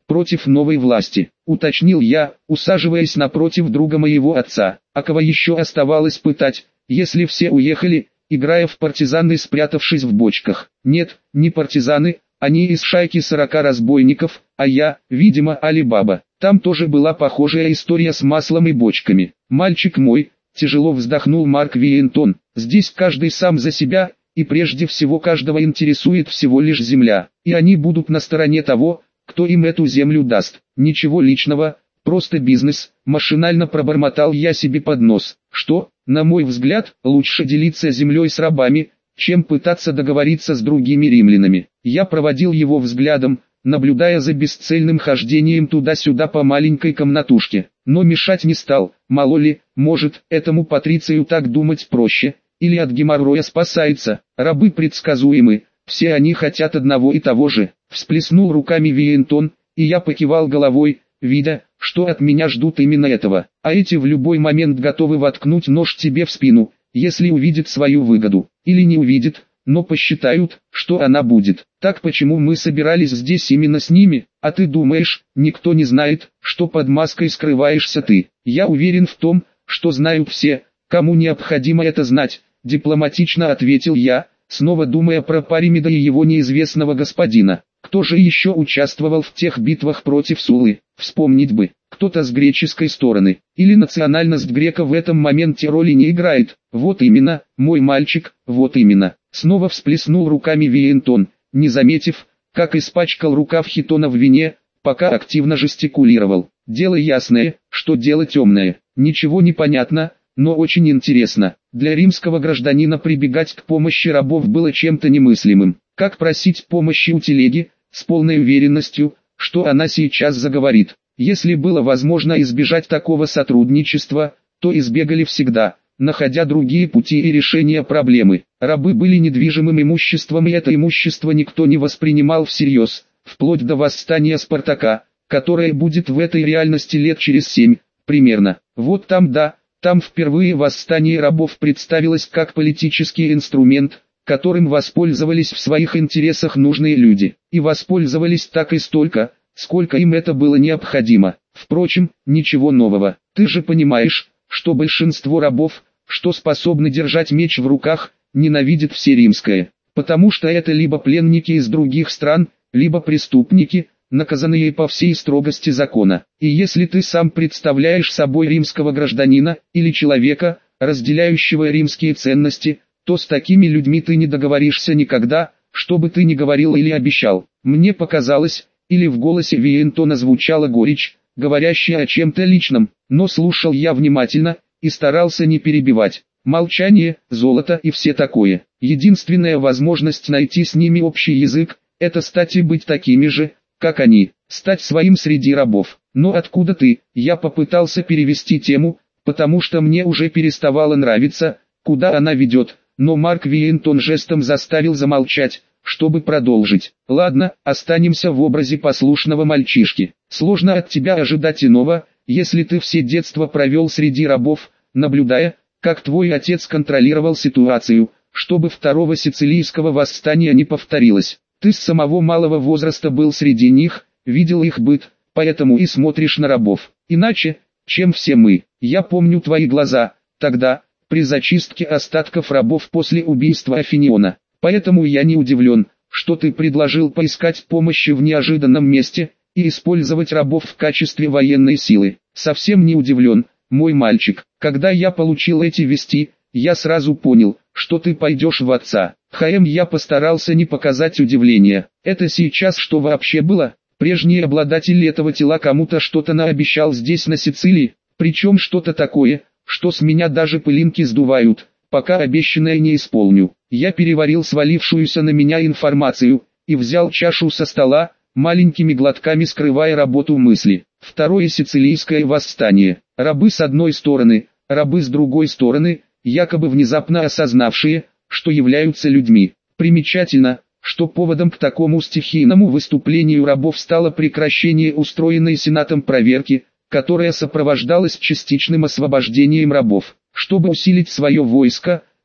Speaker 1: против новой власти, уточнил я, усаживаясь напротив друга моего отца. А кого еще оставалось пытать, если все уехали, играя в партизаны, спрятавшись в бочках? Нет, не партизаны, они из шайки 40 разбойников, а я, видимо, Али-Баба. Там тоже была похожая история с маслом и бочками. Мальчик мой, тяжело вздохнул Марк Виентон, здесь каждый сам за себя, и прежде всего каждого интересует всего лишь земля, и они будут на стороне того, кто им эту землю даст. Ничего личного, просто бизнес, машинально пробормотал я себе под нос. Что, на мой взгляд, лучше делиться землей с рабами, чем пытаться договориться с другими римлянами. Я проводил его взглядом, наблюдая за бесцельным хождением туда-сюда по маленькой комнатушке, но мешать не стал. Мало ли, может, этому патрицию так думать проще, или от геморроя спасается. Рабы предсказуемы, все они хотят одного и того же. Всплеснул руками Виентон, и я покивал головой, видя, что от меня ждут именно этого. А эти в любой момент готовы воткнуть нож тебе в спину, если увидит свою выгоду, или не увидит, но посчитают, что она будет. Так почему мы собирались здесь именно с ними? А ты думаешь, никто не знает, что под маской скрываешься ты? Я уверен в том, что знают все, кому необходимо это знать, дипломатично ответил я, снова думая про Паримеда и его неизвестного господина. Кто же еще участвовал в тех битвах против Суллы? Вспомнить бы, кто-то с греческой стороны, или национальность грека в этом моменте роли не играет. Вот именно, мой мальчик, вот именно. Снова всплеснул руками Виентон, не заметив, как испачкал рукав хитона в вине, пока активно жестикулировал. Дело ясное, что дело темное. Ничего не понятно, но очень интересно. Для римского гражданина прибегать к помощи рабов было чем-то немыслимым. Как просить помощи у телеги, с полной уверенностью, что она сейчас заговорит. Если было возможно избежать такого сотрудничества, то избегали всегда, находя другие пути и решения проблемы. Рабы были недвижимым имуществом, и это имущество никто не воспринимал всерьез, вплоть до восстания Спартака, которое будет в этой реальности лет через 7, примерно. Вот там там впервые восстание рабов представилось как политический инструмент, которым воспользовались в своих интересах нужные люди. И воспользовались так и столько, сколько им это было необходимо. Впрочем, ничего нового. Ты же понимаешь, что большинство рабов, что способны держать меч в руках, ненавидят все римское. Потому что это либо пленники из других стран, либо преступники, наказанные по всей строгости закона. И если ты сам представляешь собой римского гражданина, или человека, разделяющего римские ценности, то с такими людьми ты не договоришься никогда, что бы ты ни говорил или обещал. Мне показалось, или в голосе Виентона звучала горечь, говорящая о чем-то личном, но слушал я внимательно, и старался не перебивать. Молчание, золото и все такое. Единственная возможность найти с ними общий язык, это стать и быть такими же, как они, стать своим среди рабов. Но откуда ты? Я попытался перевести тему, потому что мне уже переставало нравиться, куда она ведет, но Марк Виентон жестом заставил замолчать, чтобы продолжить. Ладно, останемся в образе послушного мальчишки. Сложно от тебя ожидать иного, если ты все детство провел среди рабов, наблюдая, как твой отец контролировал ситуацию, чтобы второго сицилийского восстания не повторилось. Ты с самого малого возраста был среди них, видел их быт, поэтому и смотришь на рабов. Иначе, чем все мы. Я помню твои глаза, тогда, при зачистке остатков рабов после убийства Афиниона. Поэтому я не удивлен, что ты предложил поискать помощи в неожиданном месте, и использовать рабов в качестве военной силы. Совсем не удивлен, мой мальчик. Когда я получил эти вести, я сразу понял, что ты пойдешь в отца. Я постарался не показать удивления. Это сейчас что вообще было? Прежний обладатель этого тела кому-то что-то наобещал здесь на Сицилии, причем что-то такое, что с меня даже пылинки сдувают, пока обещанное не исполню. Я переварил свалившуюся на меня информацию, и взял чашу со стола, маленькими глотками скрывая работу мысли. Второе сицилийское восстание. Рабы с одной стороны, рабы с другой стороны, якобы внезапно осознавшие, что являются людьми. Примечательно, что поводом к такому стихийному выступлению рабов стало прекращение устроенной Сенатом проверки, которая сопровождалась частичным освобождением рабов. Чтобы усилить свое войско,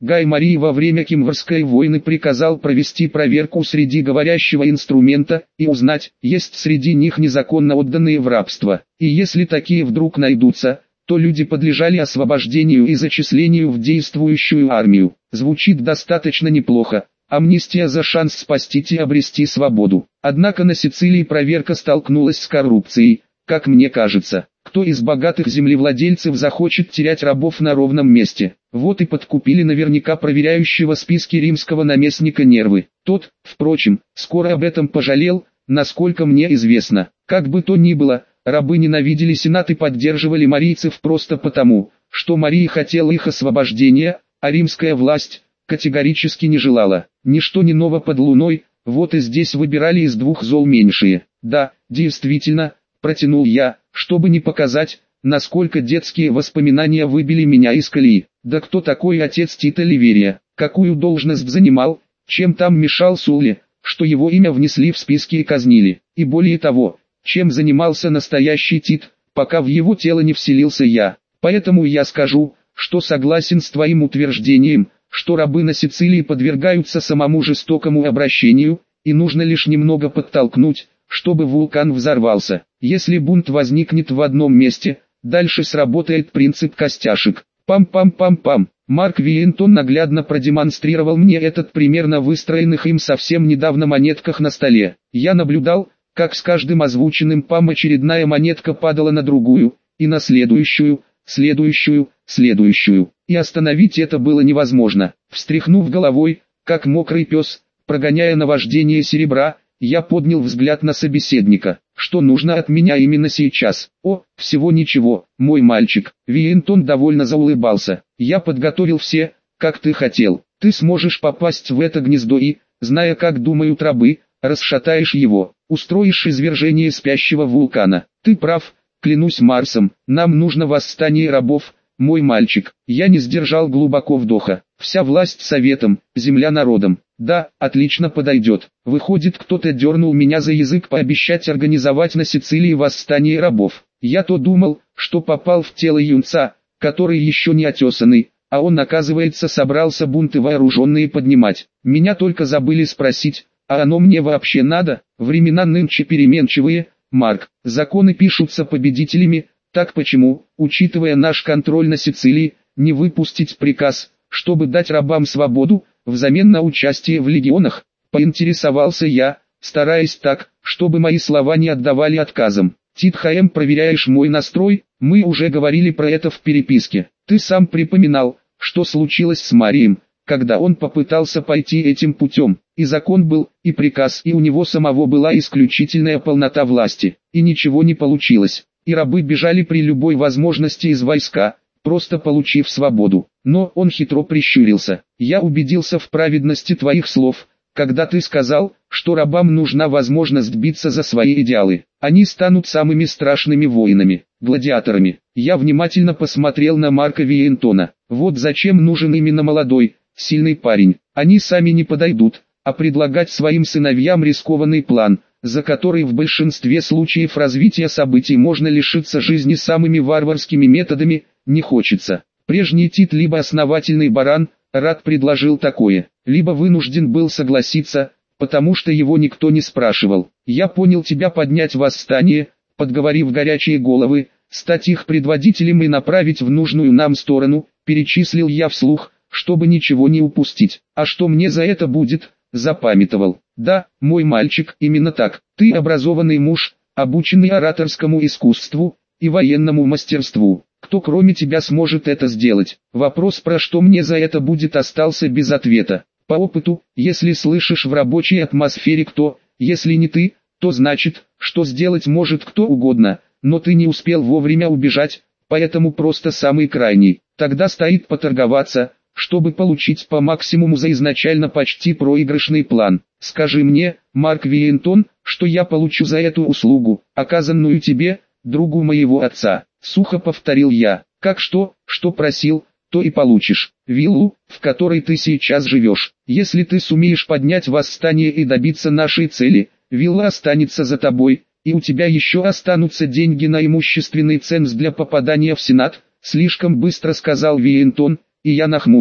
Speaker 1: Гай Марии во время Кимврской войны приказал провести проверку среди говорящего инструмента и узнать, есть среди них незаконно отданные в рабство. И если такие вдруг найдутся, то люди подлежали освобождению и зачислению в действующую армию. Звучит достаточно неплохо. Амнистия за шанс спасти и обрести свободу. Однако на Сицилии проверка столкнулась с коррупцией, как мне кажется. Кто из богатых землевладельцев захочет терять рабов на ровном месте? Вот и подкупили наверняка проверяющего списки римского наместника нервы. Тот, впрочем, скоро об этом пожалел, насколько мне известно. Как бы то ни было, рабы ненавидели Сенат и поддерживали марийцев просто потому, что Мария хотела их освобождения, а римская власть категорически не желала. Ничто не ново под луной, вот и здесь выбирали из двух зол меньшие. Да, действительно, протянул я, чтобы не показать, насколько детские воспоминания выбили меня из колеи. Да кто такой отец Тита Ливерия, какую должность занимал, чем там мешал Сулле, что его имя внесли в списки и казнили. И более того, чем занимался настоящий Тит, пока в его тело не вселился я. Поэтому я скажу, что согласен с твоим утверждением, что рабы на Сицилии подвергаются самому жестокому обращению, и нужно лишь немного подтолкнуть, чтобы вулкан взорвался. Если бунт возникнет в одном месте, дальше сработает принцип костяшек. Пам-пам-пам-пам. Марк Виентон наглядно продемонстрировал мне этот пример на выстроенных им совсем недавно монетках на столе. Я наблюдал, как с каждым озвученным пам очередная монетка падала на другую, и на следующую, следующую. И остановить это было невозможно. Встряхнув головой, как мокрый пес, прогоняя наваждение серебра, я поднял взгляд на собеседника. Что нужно от меня именно сейчас? О, всего ничего, мой мальчик. Виентон довольно заулыбался. Я подготовил все, как ты хотел. Ты сможешь попасть в это гнездо и, зная как думают рабы, расшатаешь его, устроишь извержение спящего вулкана. Ты прав, клянусь Марсом, нам нужно восстание рабов, мой мальчик. Я не сдержал глубоко вдоха. Вся власть советом, земля народом. Да, отлично подойдет. Выходит, кто-то дернул меня за язык пообещать организовать на Сицилии восстание рабов. Я-то думал, что попал в тело юнца, который еще не отесанный, а он, оказывается, собрался бунты вооруженные поднимать. Меня только забыли спросить, а оно мне вообще надо? Времена нынче переменчивые, Марк. Законы пишутся победителями, так почему, учитывая наш контроль на Сицилии, не выпустить приказ, чтобы дать рабам свободу, взамен на участие в легионах? Поинтересовался я, стараясь так, чтобы мои слова не отдавали отказом. Тит ХМ, проверяешь мой настрой? Мы уже говорили про это в переписке. Ты сам припоминал, что случилось с Марием, когда он попытался пойти этим путем. И закон был, и приказ, и у него самого была исключительная полнота власти. И ничего не получилось. И рабы бежали при любой возможности из войска, просто получив свободу. Но он хитро прищурился. Я убедился в праведности твоих слов, когда ты сказал, что рабам нужна возможность биться за свои идеалы. Они станут самыми страшными воинами, гладиаторами. Я внимательно посмотрел на Марка Виентона. Вот зачем нужен именно молодой, сильный парень. Они сами не подойдут, а предлагать своим сыновьям рискованный план, за который в большинстве случаев развития событий можно лишиться жизни самыми варварскими методами, не хочется. Прежний Тит, либо основательный баран, Рад предложил такое, либо вынужден был согласиться, потому что его никто не спрашивал. Я понял тебя поднять восстание, подговорив горячие головы, стать их предводителем и направить в нужную нам сторону, перечислил я вслух, чтобы ничего не упустить. А что мне за это будет, запамятовал. Да, мой мальчик, именно так. Ты образованный муж, обученный ораторскому искусству и военному мастерству. Кто кроме тебя сможет это сделать? Вопрос, про что мне за это будет, остался без ответа. По опыту, если слышишь в рабочей атмосфере кто, если не ты, то значит, что сделать может кто угодно, но ты не успел вовремя убежать, поэтому просто самый крайний. Тогда стоит поторговаться, чтобы получить по максимуму за изначально почти проигрышный план. Скажи мне, Марк Виентон, что я получу за эту услугу, оказанную тебе, другу моего отца. Сухо повторил я. Как что просил, то и получишь. Виллу, в которой ты сейчас живешь. Если ты сумеешь поднять восстание и добиться нашей цели, вилла останется за тобой, и у тебя еще останутся деньги на имущественный ценз для попадания в Сенат, слишком быстро сказал Виентон, и я нахмурился.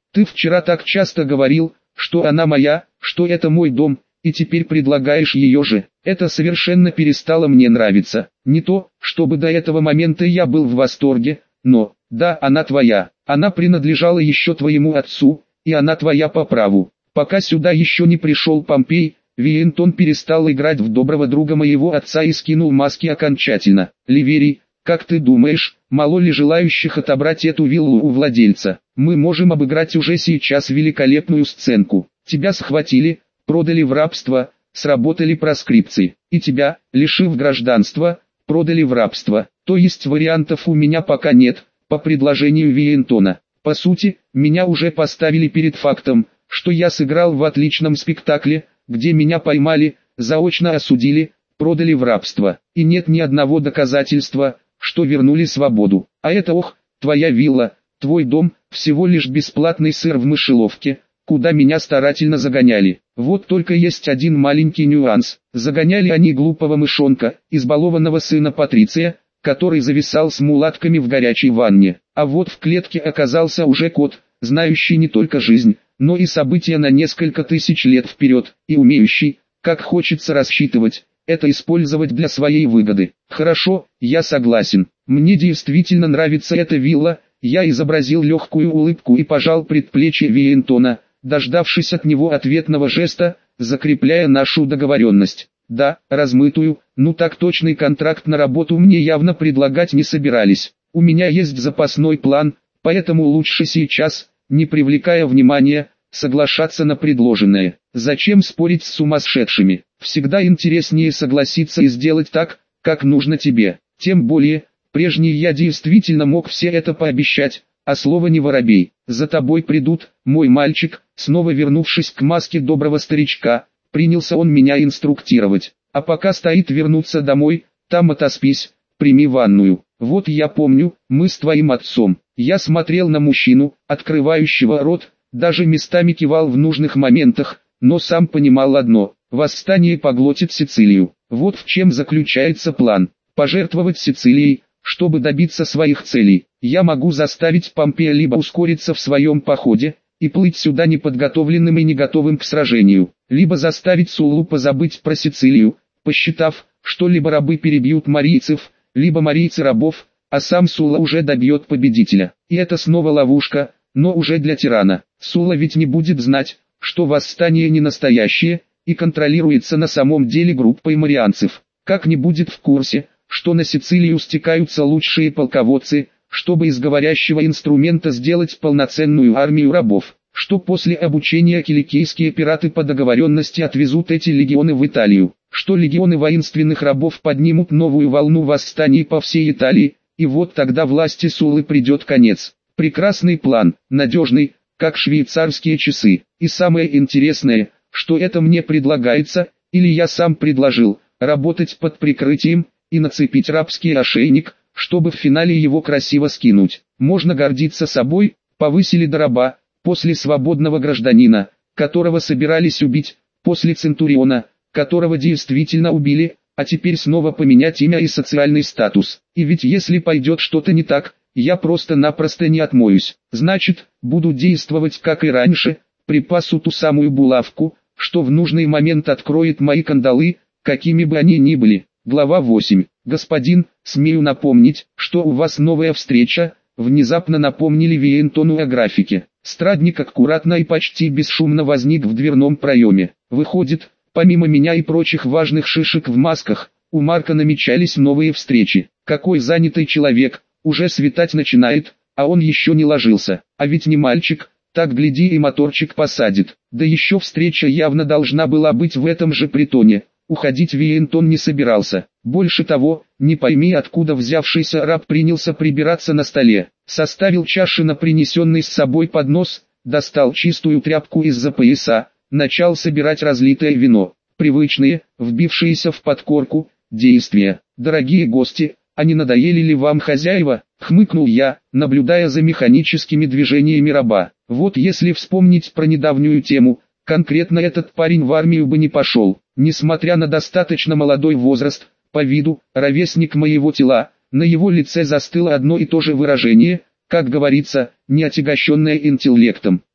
Speaker 1: Ты вчера так часто говорил, что она моя, что это мой дом, и теперь предлагаешь ее же. Это совершенно перестало мне нравиться. Не то, чтобы до этого момента я был в восторге, но, да, она твоя. Она принадлежала еще твоему отцу, и она твоя по праву. Пока сюда еще не пришел Помпей, Виллентон перестал играть в доброго друга моего отца и скинул маски окончательно. Ливерий, как ты думаешь, мало ли желающих отобрать эту виллу у владельца? Мы можем обыграть уже сейчас великолепную сценку. Тебя схватили, продали в рабство, сработали проскрипции. И тебя, лишив гражданства, продали в рабство. То есть вариантов у меня пока нет, по предложению Виллентона. По сути, меня уже поставили перед фактом, что я сыграл в отличном спектакле, где меня поймали, заочно осудили, продали в рабство. И нет ни одного доказательства, что вернули свободу. А это твоя вилла, твой дом, всего лишь бесплатный сыр в мышеловке, куда меня старательно загоняли. Вот только есть один маленький нюанс. Загоняли они глупого мышонка, избалованного сына Патриция, который зависал с мулатками в горячей ванне. А вот в клетке оказался уже кот, знающий не только жизнь, но и события на несколько тысяч лет вперед, и умеющий, как хочется рассчитывать, это использовать для своей выгоды. Хорошо, я согласен. Мне действительно нравится эта вилла. Я изобразил легкую улыбку и пожал предплечье Виллентона, дождавшись от него ответного жеста, закрепляя нашу договоренность. Да, размытую, ну так точный контракт на работу мне явно предлагать не собирались. У меня есть запасной план, поэтому лучше сейчас, не привлекая внимания, соглашаться на предложенное. Зачем спорить с сумасшедшими? Всегда интереснее согласиться и сделать так, как нужно тебе. Тем более, прежний я действительно мог все это пообещать, а слово не воробей. За тобой придут, мой мальчик. Снова вернувшись к маске доброго старичка, принялся он меня инструктировать. А пока стоит вернуться домой, там отоспись, прими ванную. Вот я помню, мы с твоим отцом. Я смотрел на мужчину, открывающего рот, даже местами кивал в нужных моментах, но сам понимал одно: восстание поглотит Сицилию. Вот в чем заключается план: пожертвовать Сицилией, чтобы добиться своих целей. Я могу заставить Помпея либо ускориться в своем походе, и плыть сюда неподготовленным и не готовым к сражению, либо заставить Суллу позабыть про Сицилию, посчитав, что либо рабы перебьют марийцев, либо марийцы рабов, а сам Сулла уже добьет победителя. И это снова ловушка, но уже для тирана. Сулла ведь не будет знать, что восстание не настоящее, и контролируется на самом деле группой марианцев. Как не будет в курсе, что на Сицилию стекаются лучшие полководцы, чтобы из говорящего инструмента сделать полноценную армию рабов, что после обучения киликийские пираты по договоренности отвезут эти легионы в Италию, что легионы воинственных рабов поднимут новую волну восстаний по всей Италии, и вот тогда власти Суллы придет конец. Прекрасный план, надежный, как швейцарские часы. И самое интересное, что это мне предлагается, или я сам предложил, работать под прикрытием и нацепить рабский ошейник, чтобы в финале его красиво скинуть. Можно гордиться собой, повысили до раба, после свободного гражданина, которого собирались убить, после центуриона, которого действительно убили, а теперь снова поменять имя и социальный статус. И ведь если пойдет что-то не так, я просто-напросто не отмоюсь. Значит, буду действовать как и раньше, припасу ту самую булавку, что в нужный момент откроет мои кандалы, какими бы они ни были. Глава 8. Господин, смею напомнить, что у вас новая встреча. Внезапно напомнили Виллентону о графике. Страдник аккуратно и почти бесшумно возник в дверном проеме. Выходит, помимо меня и прочих важных шишек в масках, у Марка намечались новые встречи. Какой занятый человек, уже светать начинает, а он еще не ложился. А ведь не мальчик, так гляди и моторчик посадит. Да еще встреча явно должна была быть в этом же притоне. Уходить Виллентон не собирался. Больше того, не пойми откуда взявшийся раб принялся прибираться на столе. Составил чаши на принесенный с собой поднос, достал чистую тряпку из-за пояса, начал собирать разлитое вино. Привычные, вбившиеся в подкорку, действия. Дорогие гости, а не надоели ли вам хозяева? Хмыкнул я, наблюдая за механическими движениями раба. Вот если вспомнить про недавнюю тему, конкретно этот парень в армию бы не пошел. Несмотря на достаточно молодой возраст, по виду, ровесник моего тела, на его лице застыло одно и то же выражение, как говорится, не отягощенное интеллектом.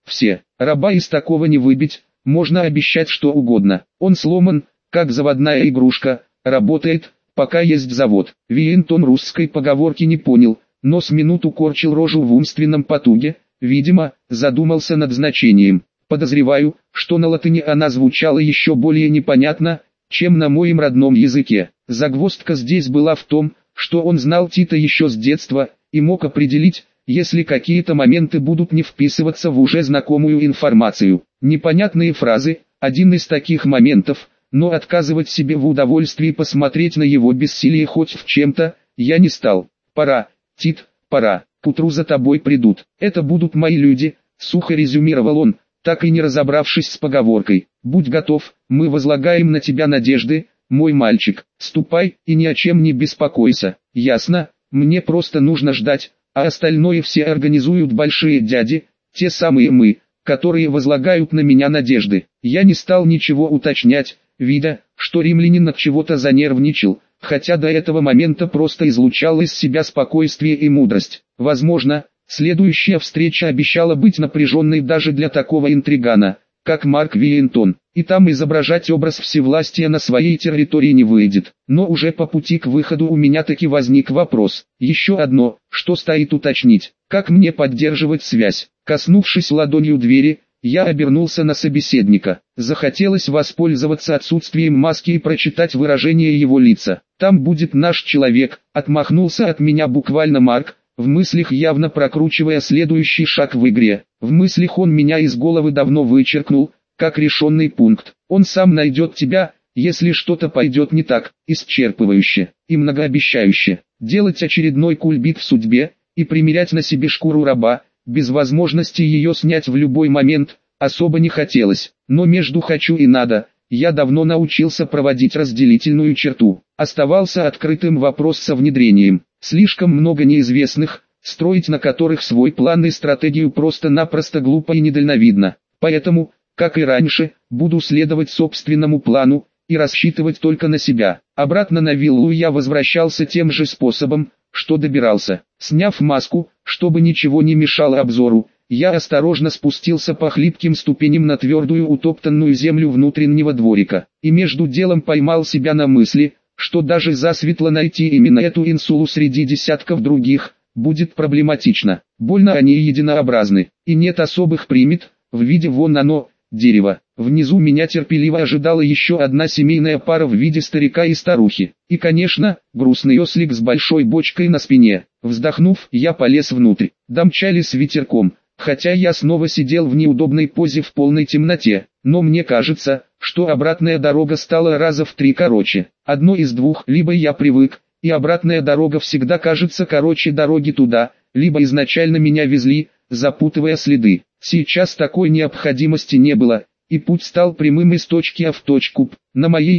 Speaker 1: все. Раба из такого не выбить, можно обещать что угодно. Он сломан, как заводная игрушка, работает, пока есть завод. Виентон русской поговорки не понял, но с минуту корчил рожу в умственном потуге, видимо, задумался над значением. Подозреваю, что на латыни она звучала еще более непонятно, чем на моем родном языке. Загвоздка здесь была в том, что он знал Тита еще с детства, и мог определить, если какие-то моменты будут не вписываться в уже знакомую информацию. Непонятные фразы – один из таких моментов, но отказывать себе в удовольствии посмотреть на его бессилие хоть в чем-то, я не стал. «Пора, Тит, пора, к утру за тобой придут. Это будут мои люди», – сухо резюмировал он, так и не разобравшись с поговоркой. «Будь готов, мы возлагаем на тебя надежды, мой мальчик. Ступай и ни о чем не беспокойся. Ясно, мне просто нужно ждать, а остальное все организуют большие дяди, те самые мы, которые возлагают на меня надежды». Я не стал ничего уточнять, видя, что римлянин от чего-то занервничал, хотя до этого момента просто излучал из себя спокойствие и мудрость. Возможно, следующая встреча обещала быть напряженной даже для такого интригана, как Марк Виентон, и там изображать образ всевластия на своей территории не выйдет. Но уже по пути к выходу у меня таки возник вопрос. Еще одно, что стоит уточнить, как мне поддерживать связь. Коснувшись ладонью двери, я обернулся на собеседника. Захотелось воспользоваться отсутствием маски и прочитать выражение его лица. «Там будет наш человек», — отмахнулся от меня буквально Марк, в мыслях явно прокручивая следующий шаг в игре. В мыслях он меня из головы давно вычеркнул, как решенный пункт. Он сам найдет тебя, если что-то пойдет не так, исчерпывающе и многообещающе. Делать очередной кульбит в судьбе и примерять на себе шкуру раба, без возможности ее снять в любой момент, особо не хотелось. Но между «хочу» и «надо» я давно научился проводить разделительную черту. Оставался открытым вопрос со внедрением. Слишком много неизвестных, строить на которых свой план и стратегию просто-напросто глупо и недальновидно. Поэтому, как и раньше, буду следовать собственному плану и рассчитывать только на себя. Обратно на виллу я возвращался тем же способом, что добирался. Сняв маску, чтобы ничего не мешало обзору, я осторожно спустился по хлипким ступеням на твердую утоптанную землю внутреннего дворика. И между делом поймал себя на мысли, что даже засветло найти именно эту инсулу среди десятков других, будет проблематично. Больно они единообразны, и нет особых примет, в виде вон оно, дерева. Внизу меня терпеливо ожидала еще одна семейная пара в виде старика и старухи. И, конечно, грустный ослик с большой бочкой на спине. Вздохнув, я полез внутрь. Домчали с ветерком, хотя я снова сидел в неудобной позе в полной темноте. Но мне кажется, что обратная дорога стала раза в 3 короче. Одно из двух: либо я привык, и обратная дорога всегда кажется короче дороги туда, либо изначально меня везли, запутывая следы. Сейчас такой необходимости не было, и путь стал прямым из точки А в точку П. На моей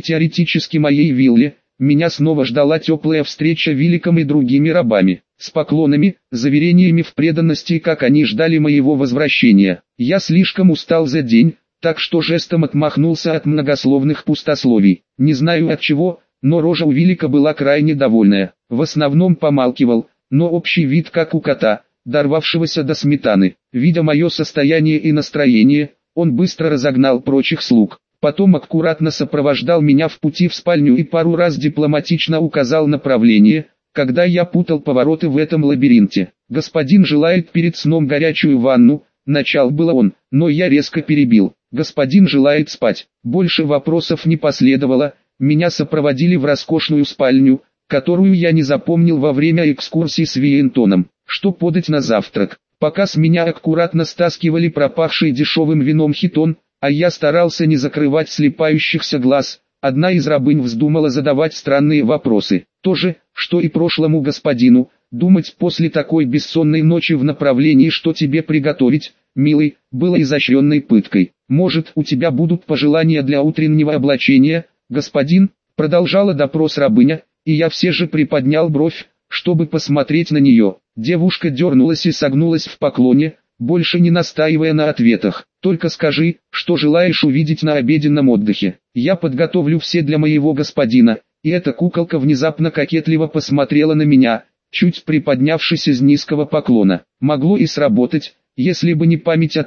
Speaker 1: вилле меня снова ждала теплая встреча Виликом и другими рабами, с поклонами, заверениями в преданности, как они ждали моего возвращения. Я слишком устал за день, так что жестом отмахнулся от многословных пустословий. Не знаю от чего, но рожа у Вилика была крайне довольная. В основном помалкивал, но общий вид как у кота, дорвавшегося до сметаны. Видя мое состояние и настроение, он быстро разогнал прочих слуг. Потом аккуратно сопровождал меня в пути в спальню и пару раз дипломатично указал направление, когда я путал повороты в этом лабиринте. «Господин желает перед сном горячую ванну», начал было он, но я резко перебил. «Господин желает спать». Больше вопросов не последовало, меня сопроводили в роскошную спальню, которую я не запомнил во время экскурсии с Виентоном. Что подать на завтрак? Пока с меня аккуратно стаскивали пропахший дешевым вином хитон, а я старался не закрывать слепающихся глаз, одна из рабынь вздумала задавать странные вопросы. То же, что и прошлому господину, думать после такой бессонной ночи в направлении, что тебе приготовить, милый, было изощренной пыткой. «Может, у тебя будут пожелания для утреннего облачения, господин?» Продолжала допрос рабыня, и я все же приподнял бровь, чтобы посмотреть на нее. Девушка дернулась и согнулась в поклоне, больше не настаивая на ответах. «Только скажи, что желаешь увидеть на обеденном отдыхе. Я подготовлю все для моего господина». И эта куколка внезапно кокетливо посмотрела на меня, чуть приподнявшись из низкого поклона. Могло и сработать, если бы не память о том,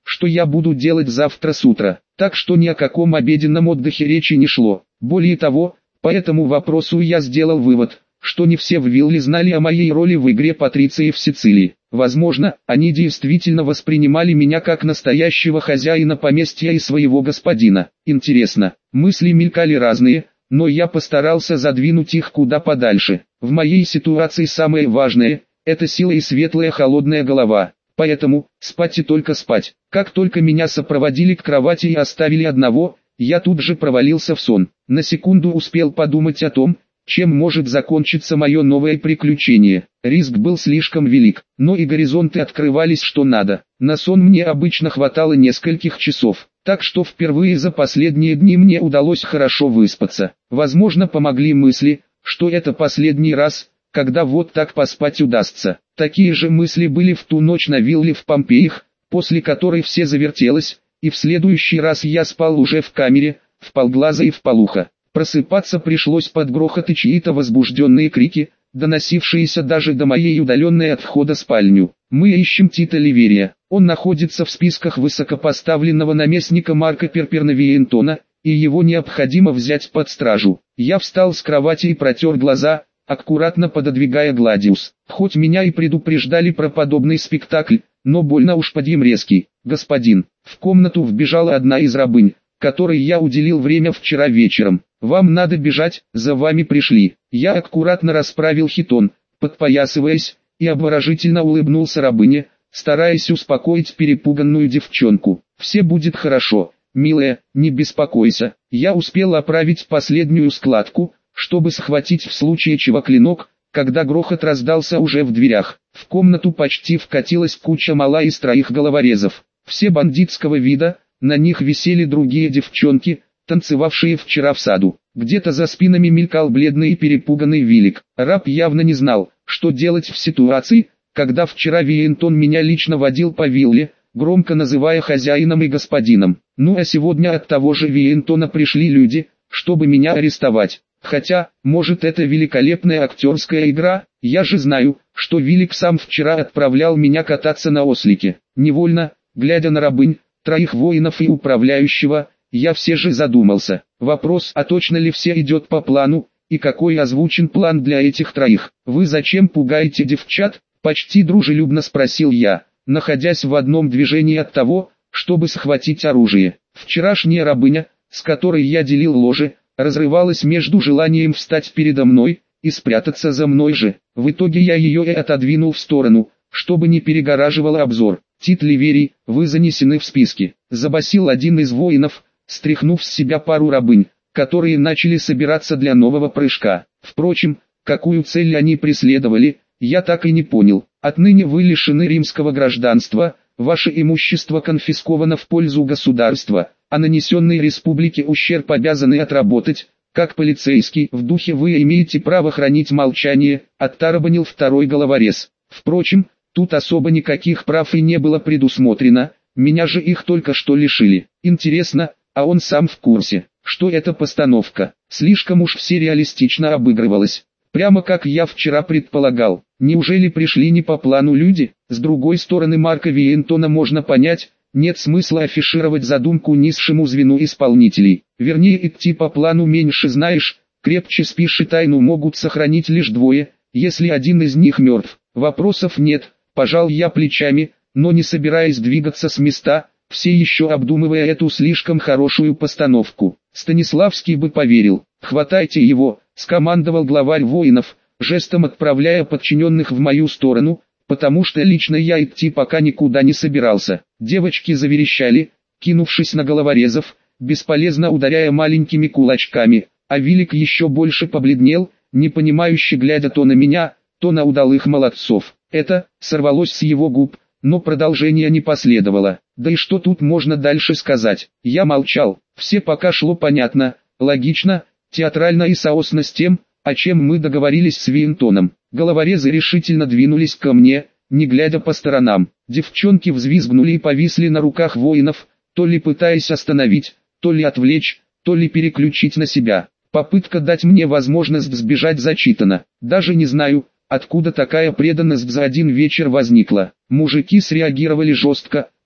Speaker 1: что я буду делать завтра с утра. Так что ни о каком обеденном отдыхе речи не шло. Более того, по этому вопросу я сделал вывод, что не все в вилле знали о моей роли в игре Патриции в Сицилии. Возможно, они действительно воспринимали меня как настоящего хозяина поместья и своего господина. Интересно, мысли мелькали разные, но я постарался задвинуть их куда подальше. В моей ситуации самое важное – это сила и светлая холодная голова. Поэтому, спать и только спать. Как только меня сопроводили к кровати и оставили одного, я тут же провалился в сон. На секунду успел подумать о том, чем может закончиться мое новое приключение. Риск был слишком велик, но и горизонты открывались что надо. На сон мне обычно хватало нескольких часов, так что впервые за последние дни мне удалось хорошо выспаться. Возможно, помогли мысли, что это последний раз, когда вот так поспать удастся. Такие же мысли были в ту ночь на вилле в Помпеях, после которой все завертелось, и в следующий раз я спал уже в камере, вполглаза и вполуха. Просыпаться пришлось под грохот и чьи-то возбужденные крики, доносившиеся даже до моей удаленной от входа спальню. Мы ищем Тита Ливерия. Он находится в списках высокопоставленного наместника Марка Перперна-Виентона, и его необходимо взять под стражу. Я встал с кровати и протер глаза, аккуратно пододвигая Гладиус. Хоть меня и предупреждали про подобный спектакль, но больно уж подъем резкий. «Господин». В комнату вбежала одна из рабынь, которой я уделил время вчера вечером. «Вам надо бежать, за вами пришли». Я аккуратно расправил хитон, подпоясываясь, и обворожительно улыбнулся рабыне, стараясь успокоить перепуганную девчонку. «Все будет хорошо, милая, не беспокойся». Я успел оправить последнюю складку, чтобы схватить в случае чего клинок, когда грохот раздался уже в дверях. В комнату почти вкатилась куча мала из троих головорезов. Все бандитского вида, на них висели другие девчонки, танцевавшие вчера в саду. Где-то за спинами мелькал бледный и перепуганный Вилик. Раб явно не знал, что делать в ситуации, когда вчера Виентон меня лично водил по вилле, громко называя хозяином и господином. Ну а сегодня от того же Виентона пришли люди, чтобы меня арестовать. Хотя, может, это великолепная актерская игра, я же знаю, что Вилик сам вчера отправлял меня кататься на ослике. Невольно, глядя на рабынь, троих воинов и управляющего, я все же задумался. Вопрос, а точно ли все идет по плану, и какой озвучен план для этих троих. «Вы зачем пугаете девчат?» – почти дружелюбно спросил я, находясь в одном движении от того, чтобы схватить оружие. Вчерашняя рабыня, с которой я делил ложе, разрывалась между желанием встать передо мной и спрятаться за мной же. В итоге я ее и отодвинул в сторону, чтобы не перегораживала обзор. «Тит Ливерий, вы занесены в списки», – забасил один из воинов, стряхнув с себя пару рабынь, которые начали собираться для нового прыжка. Впрочем, какую цель они преследовали, я так и не понял. «Отныне вы лишены римского гражданства, ваше имущество конфисковано в пользу государства, а нанесенный республике ущерб обязаны отработать. Как полицейский в духе вы имеете право хранить молчание», – оттарабанил второй головорез. Впрочем, тут особо никаких прав и не было предусмотрено, меня же их только что лишили. Интересно, а он сам в курсе, что эта постановка слишком уж все реалистично обыгрывалась. Прямо как я вчера предполагал. Неужели пришли не по плану люди? С другой стороны, Марка Виентона можно понять, нет смысла афишировать задумку низшему звену исполнителей. Вернее, идти по плану меньше знаешь, крепче спишь, и тайну могут сохранить лишь двое, если один из них мертв. Вопросов нет, пожал я плечами, но не собираясь двигаться с места, все еще обдумывая эту слишком хорошую постановку. Станиславский бы поверил. «Хватайте его», — скомандовал главарь воинов, жестом отправляя подчиненных в мою сторону, потому что лично я идти пока никуда не собирался. Девочки заверещали, кинувшись на головорезов, бесполезно ударяя маленькими кулачками, а Вилик еще больше побледнел, непонимающе глядя то на меня, то на удалых молодцов. Это сорвалось с его губ, но продолжения не последовало. Да и что тут можно дальше сказать? Я молчал, все пока шло понятно, логично, театрально и соосно с тем, о чем мы договорились с Виентоном. Головорезы решительно двинулись ко мне, не глядя по сторонам. Девчонки взвизгнули и повисли на руках воинов, то ли пытаясь остановить, то ли отвлечь, то ли переключить на себя. Попытка дать мне возможность сбежать зачитана. Даже не знаю, откуда такая преданность за один вечер возникла. Мужики среагировали жестко,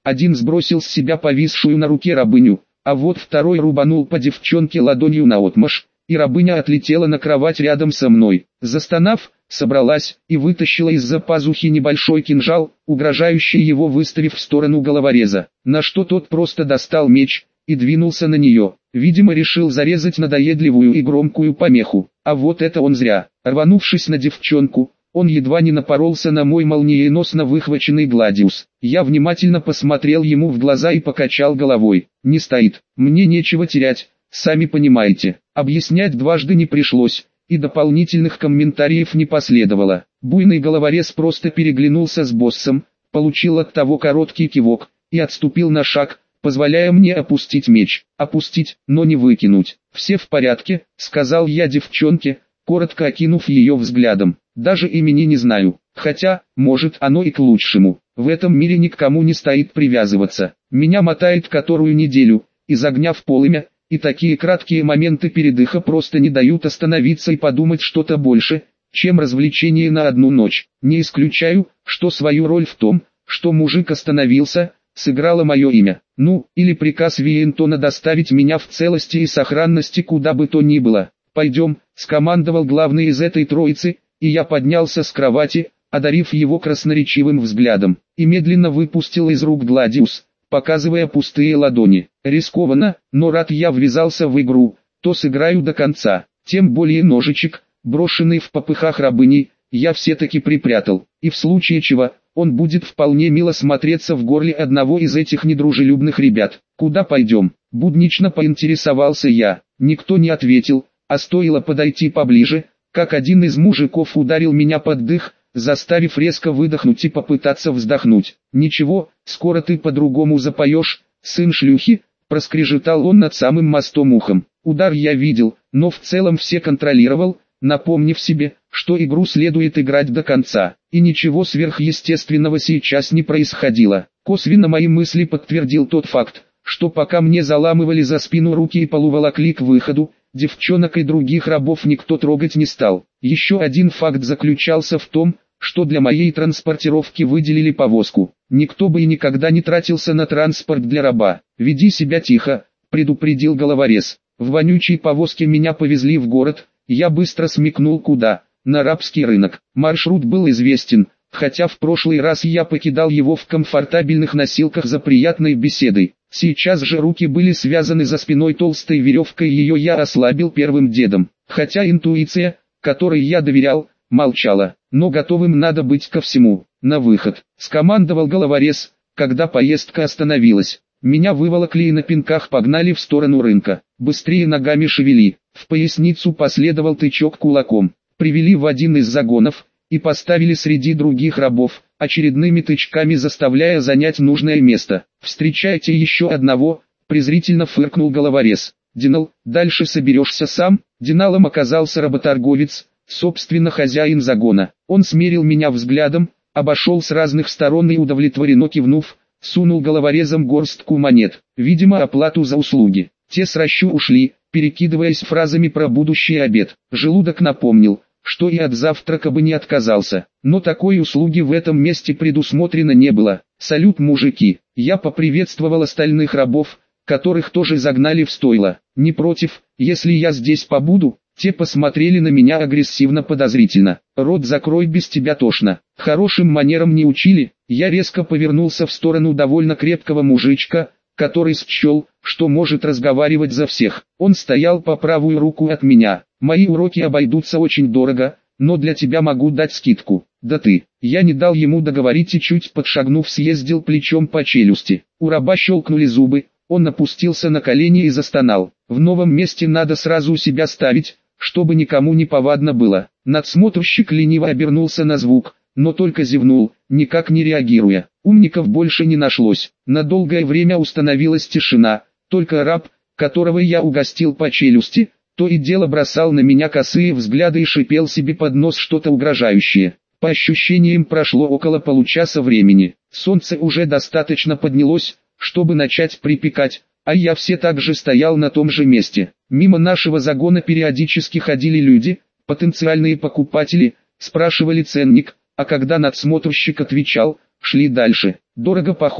Speaker 1: Один сбросил с себя повисшую на руке рабыню, а вот второй рубанул по девчонке ладонью наотмашь, и рабыня отлетела на кровать рядом со мной. Застонав, собралась и вытащила из-за пазухи небольшой кинжал, угрожающий его выставив в сторону головореза, на что тот просто достал меч и двинулся на нее. Видимо, решил зарезать надоедливую и громкую помеху. А вот это он зря. Рванувшись на девчонку, он едва не напоролся на мой молниеносно выхваченный гладиус. Я внимательно посмотрел ему в глаза и покачал головой. Не стоит, мне нечего терять, сами понимаете. Объяснять дважды не пришлось, и дополнительных комментариев не последовало. Буйный головорез просто переглянулся с боссом, получил от того короткий кивок и отступил на шаг, позволяя мне опустить меч. Опустить, но не выкинуть. «Все в порядке», — сказал я девчонке, коротко окинув ее взглядом. «Даже имени не знаю, хотя, может, оно и к лучшему. В этом мире ни к кому не стоит привязываться. Меня мотает которую неделю, из огня в полымя, и такие краткие моменты передыха просто не дают остановиться и подумать что-то больше, чем развлечение на одну ночь. Не исключаю, что свою роль в том, что мужик остановился, сыграло мое имя. Ну, или приказ Виентона доставить меня в целости и сохранности куда бы то ни было. «Пойдем», — скомандовал главный из этой троицы, и я поднялся с кровати, одарив его красноречивым взглядом, и медленно выпустил из рук гладиус, показывая пустые ладони. Рискованно, но рад я ввязался в игру, то сыграю до конца. Тем более ножичек, брошенный в попыхах рабыней, я все-таки припрятал, и в случае чего, он будет вполне мило смотреться в горле одного из этих недружелюбных ребят. «Куда пойдем?» — буднично поинтересовался я. Никто не ответил, а стоило подойти поближе, как один из мужиков ударил меня под дых, заставив резко выдохнуть и попытаться вздохнуть. «Ничего, скоро ты по-другому запоешь, сын шлюхи», — проскрежетал он над самым мостом ухом. Удар я видел, но в целом все контролировал, напомнив себе, что игру следует играть до конца, и ничего сверхъестественного сейчас не происходило. Косвенно мои мысли подтвердил тот факт, что пока мне заламывали за спину руки и полуволокли к выходу, девчонок и других рабов никто трогать не стал. Еще один факт заключался в том, что для моей транспортировки выделили повозку. Никто бы и никогда не тратился на транспорт для раба. «Веди себя тихо», — предупредил головорез. В вонючей повозке меня повезли в город, я быстро смекнул куда, на рабский рынок. Маршрут был известен, хотя в прошлый раз я покидал его в комфортабельных носилках за приятной беседой. Сейчас же руки были связаны за спиной толстой веревкой, ее я ослабил первым дедом. Хотя интуиция, которой я доверял, молчала, но готовым надо быть ко всему. «На выход», — скомандовал головорез, когда поездка остановилась. Меня выволокли и на пинках погнали в сторону рынка. «Быстрее ногами шевели». В поясницу последовал тычок кулаком. Привели в один из загонов и поставили среди других рабов, очередными тычками заставляя занять нужное место. «Встречайте еще одного», — презрительно фыркнул головорез. «Динал, дальше соберешься сам». Диналом оказался работорговец, собственно хозяин загона. Он смерил меня взглядом, обошел с разных сторон и удовлетворенно кивнув, сунул головорезом горстку монет, видимо оплату за услуги. Те с расчу ушли, перекидываясь фразами про будущий обед. Желудок напомнил, что и от завтрака бы не отказался, но такой услуги в этом месте предусмотрено не было. «Салют, мужики!» Я поприветствовал остальных рабов, которых тоже загнали в стойло. «Не против, если я здесь побуду?» Те посмотрели на меня агрессивно подозрительно. «Рот закрой, без тебя тошно». Хорошим манерам не учили. Я резко повернулся в сторону довольно крепкого мужичка, который счел, что может разговаривать за всех. Он стоял по правую руку от меня. «Мои уроки обойдутся очень дорого, но для тебя могу дать скидку». «Да ты». Я не дал ему договорить и чуть подшагнув съездил плечом по челюсти. У раба щелкнули зубы, он опустился на колени и застонал. В новом месте надо сразу себя ставить, чтобы никому не повадно было. Надсмотрщик лениво обернулся на звук, но только зевнул, никак не реагируя. Умников больше не нашлось. На долгое время установилась тишина, только раб, которого я угостил по челюсти, то и дело бросал на меня косые взгляды и шипел себе под нос что-то угрожающее. По ощущениям прошло около получаса времени. Солнце уже достаточно поднялось, чтобы начать припекать, а я все так же стоял на том же месте. Мимо нашего загона периодически ходили люди, потенциальные покупатели, спрашивали ценник, а когда надсмотрщик отвечал, шли дальше. «Дорого похоже»,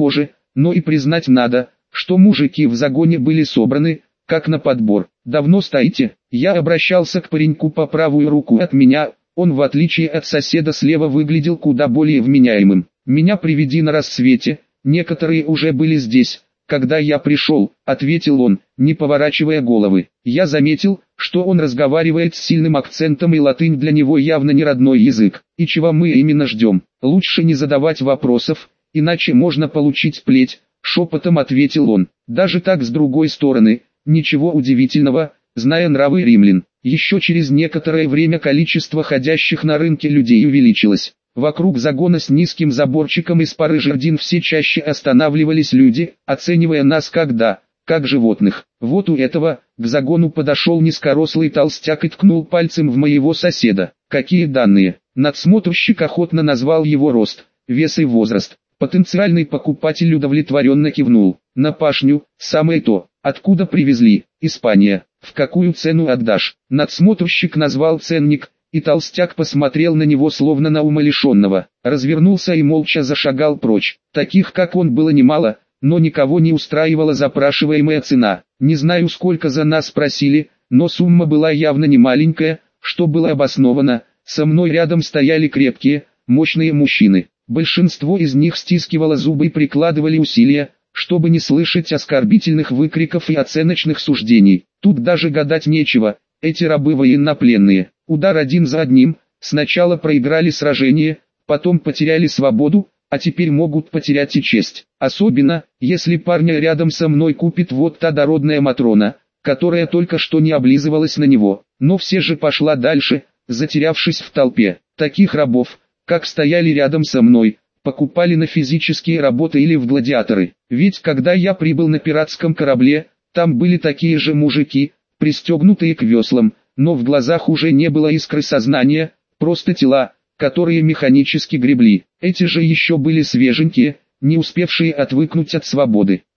Speaker 1: но и признать надо, что мужики в загоне были собраны, как на подбор. «Давно стоите?» Я обращался к пареньку по правую руку от меня, он в отличие от соседа слева выглядел куда более вменяемым. «Меня приведи на рассвете, некоторые уже были здесь, когда я пришел», — ответил он, не поворачивая головы. Я заметил, что он разговаривает с сильным акцентом и латынь для него явно не родной язык. «И чего мы именно ждем? Лучше не задавать вопросов, иначе можно получить плеть», — шепотом ответил он. «Даже так с другой стороны, ничего удивительного, зная нравы римлян». Еще через некоторое время количество ходящих на рынке людей увеличилось. Вокруг загона с низким заборчиком из пары жердин все чаще останавливались люди, оценивая нас как животных. Вот у этого, к загону подошел низкорослый толстяк и ткнул пальцем в моего соседа. «Какие данные?» Надсмотрщик охотно назвал его рост, вес и возраст. Потенциальный покупатель удовлетворенно кивнул. «На пашню, самое то. Откуда привезли?» «Испания. В какую цену отдашь?» Надсмотрщик назвал ценник, и толстяк посмотрел на него словно на умалишенного. Развернулся и молча зашагал прочь. Таких как он было немало, но никого не устраивала запрашиваемая цена. Не знаю, сколько за нас просили, но сумма была явно не маленькая, что было обосновано. Со мной рядом стояли крепкие, мощные мужчины. Большинство из них стискивало зубы и прикладывали усилия, чтобы не слышать оскорбительных выкриков и оценочных суждений. Тут даже гадать нечего, эти рабы военнопленные. Удар один за одним, сначала проиграли сражение, потом потеряли свободу, а теперь могут потерять и честь. Особенно, если парня рядом со мной купит вот та дородная Матрона, которая только что не облизывалась на него. Но все же пошла дальше, затерявшись в толпе. Таких рабов, как стояли рядом со мной, покупали на физические работы или в гладиаторы. Ведь когда я прибыл на пиратском корабле, там были такие же мужики, пристегнутые к веслам, но в глазах уже не было искры сознания, просто тела, которые механически гребли. Эти же еще были свеженькие, не успевшие отвыкнуть от свободы.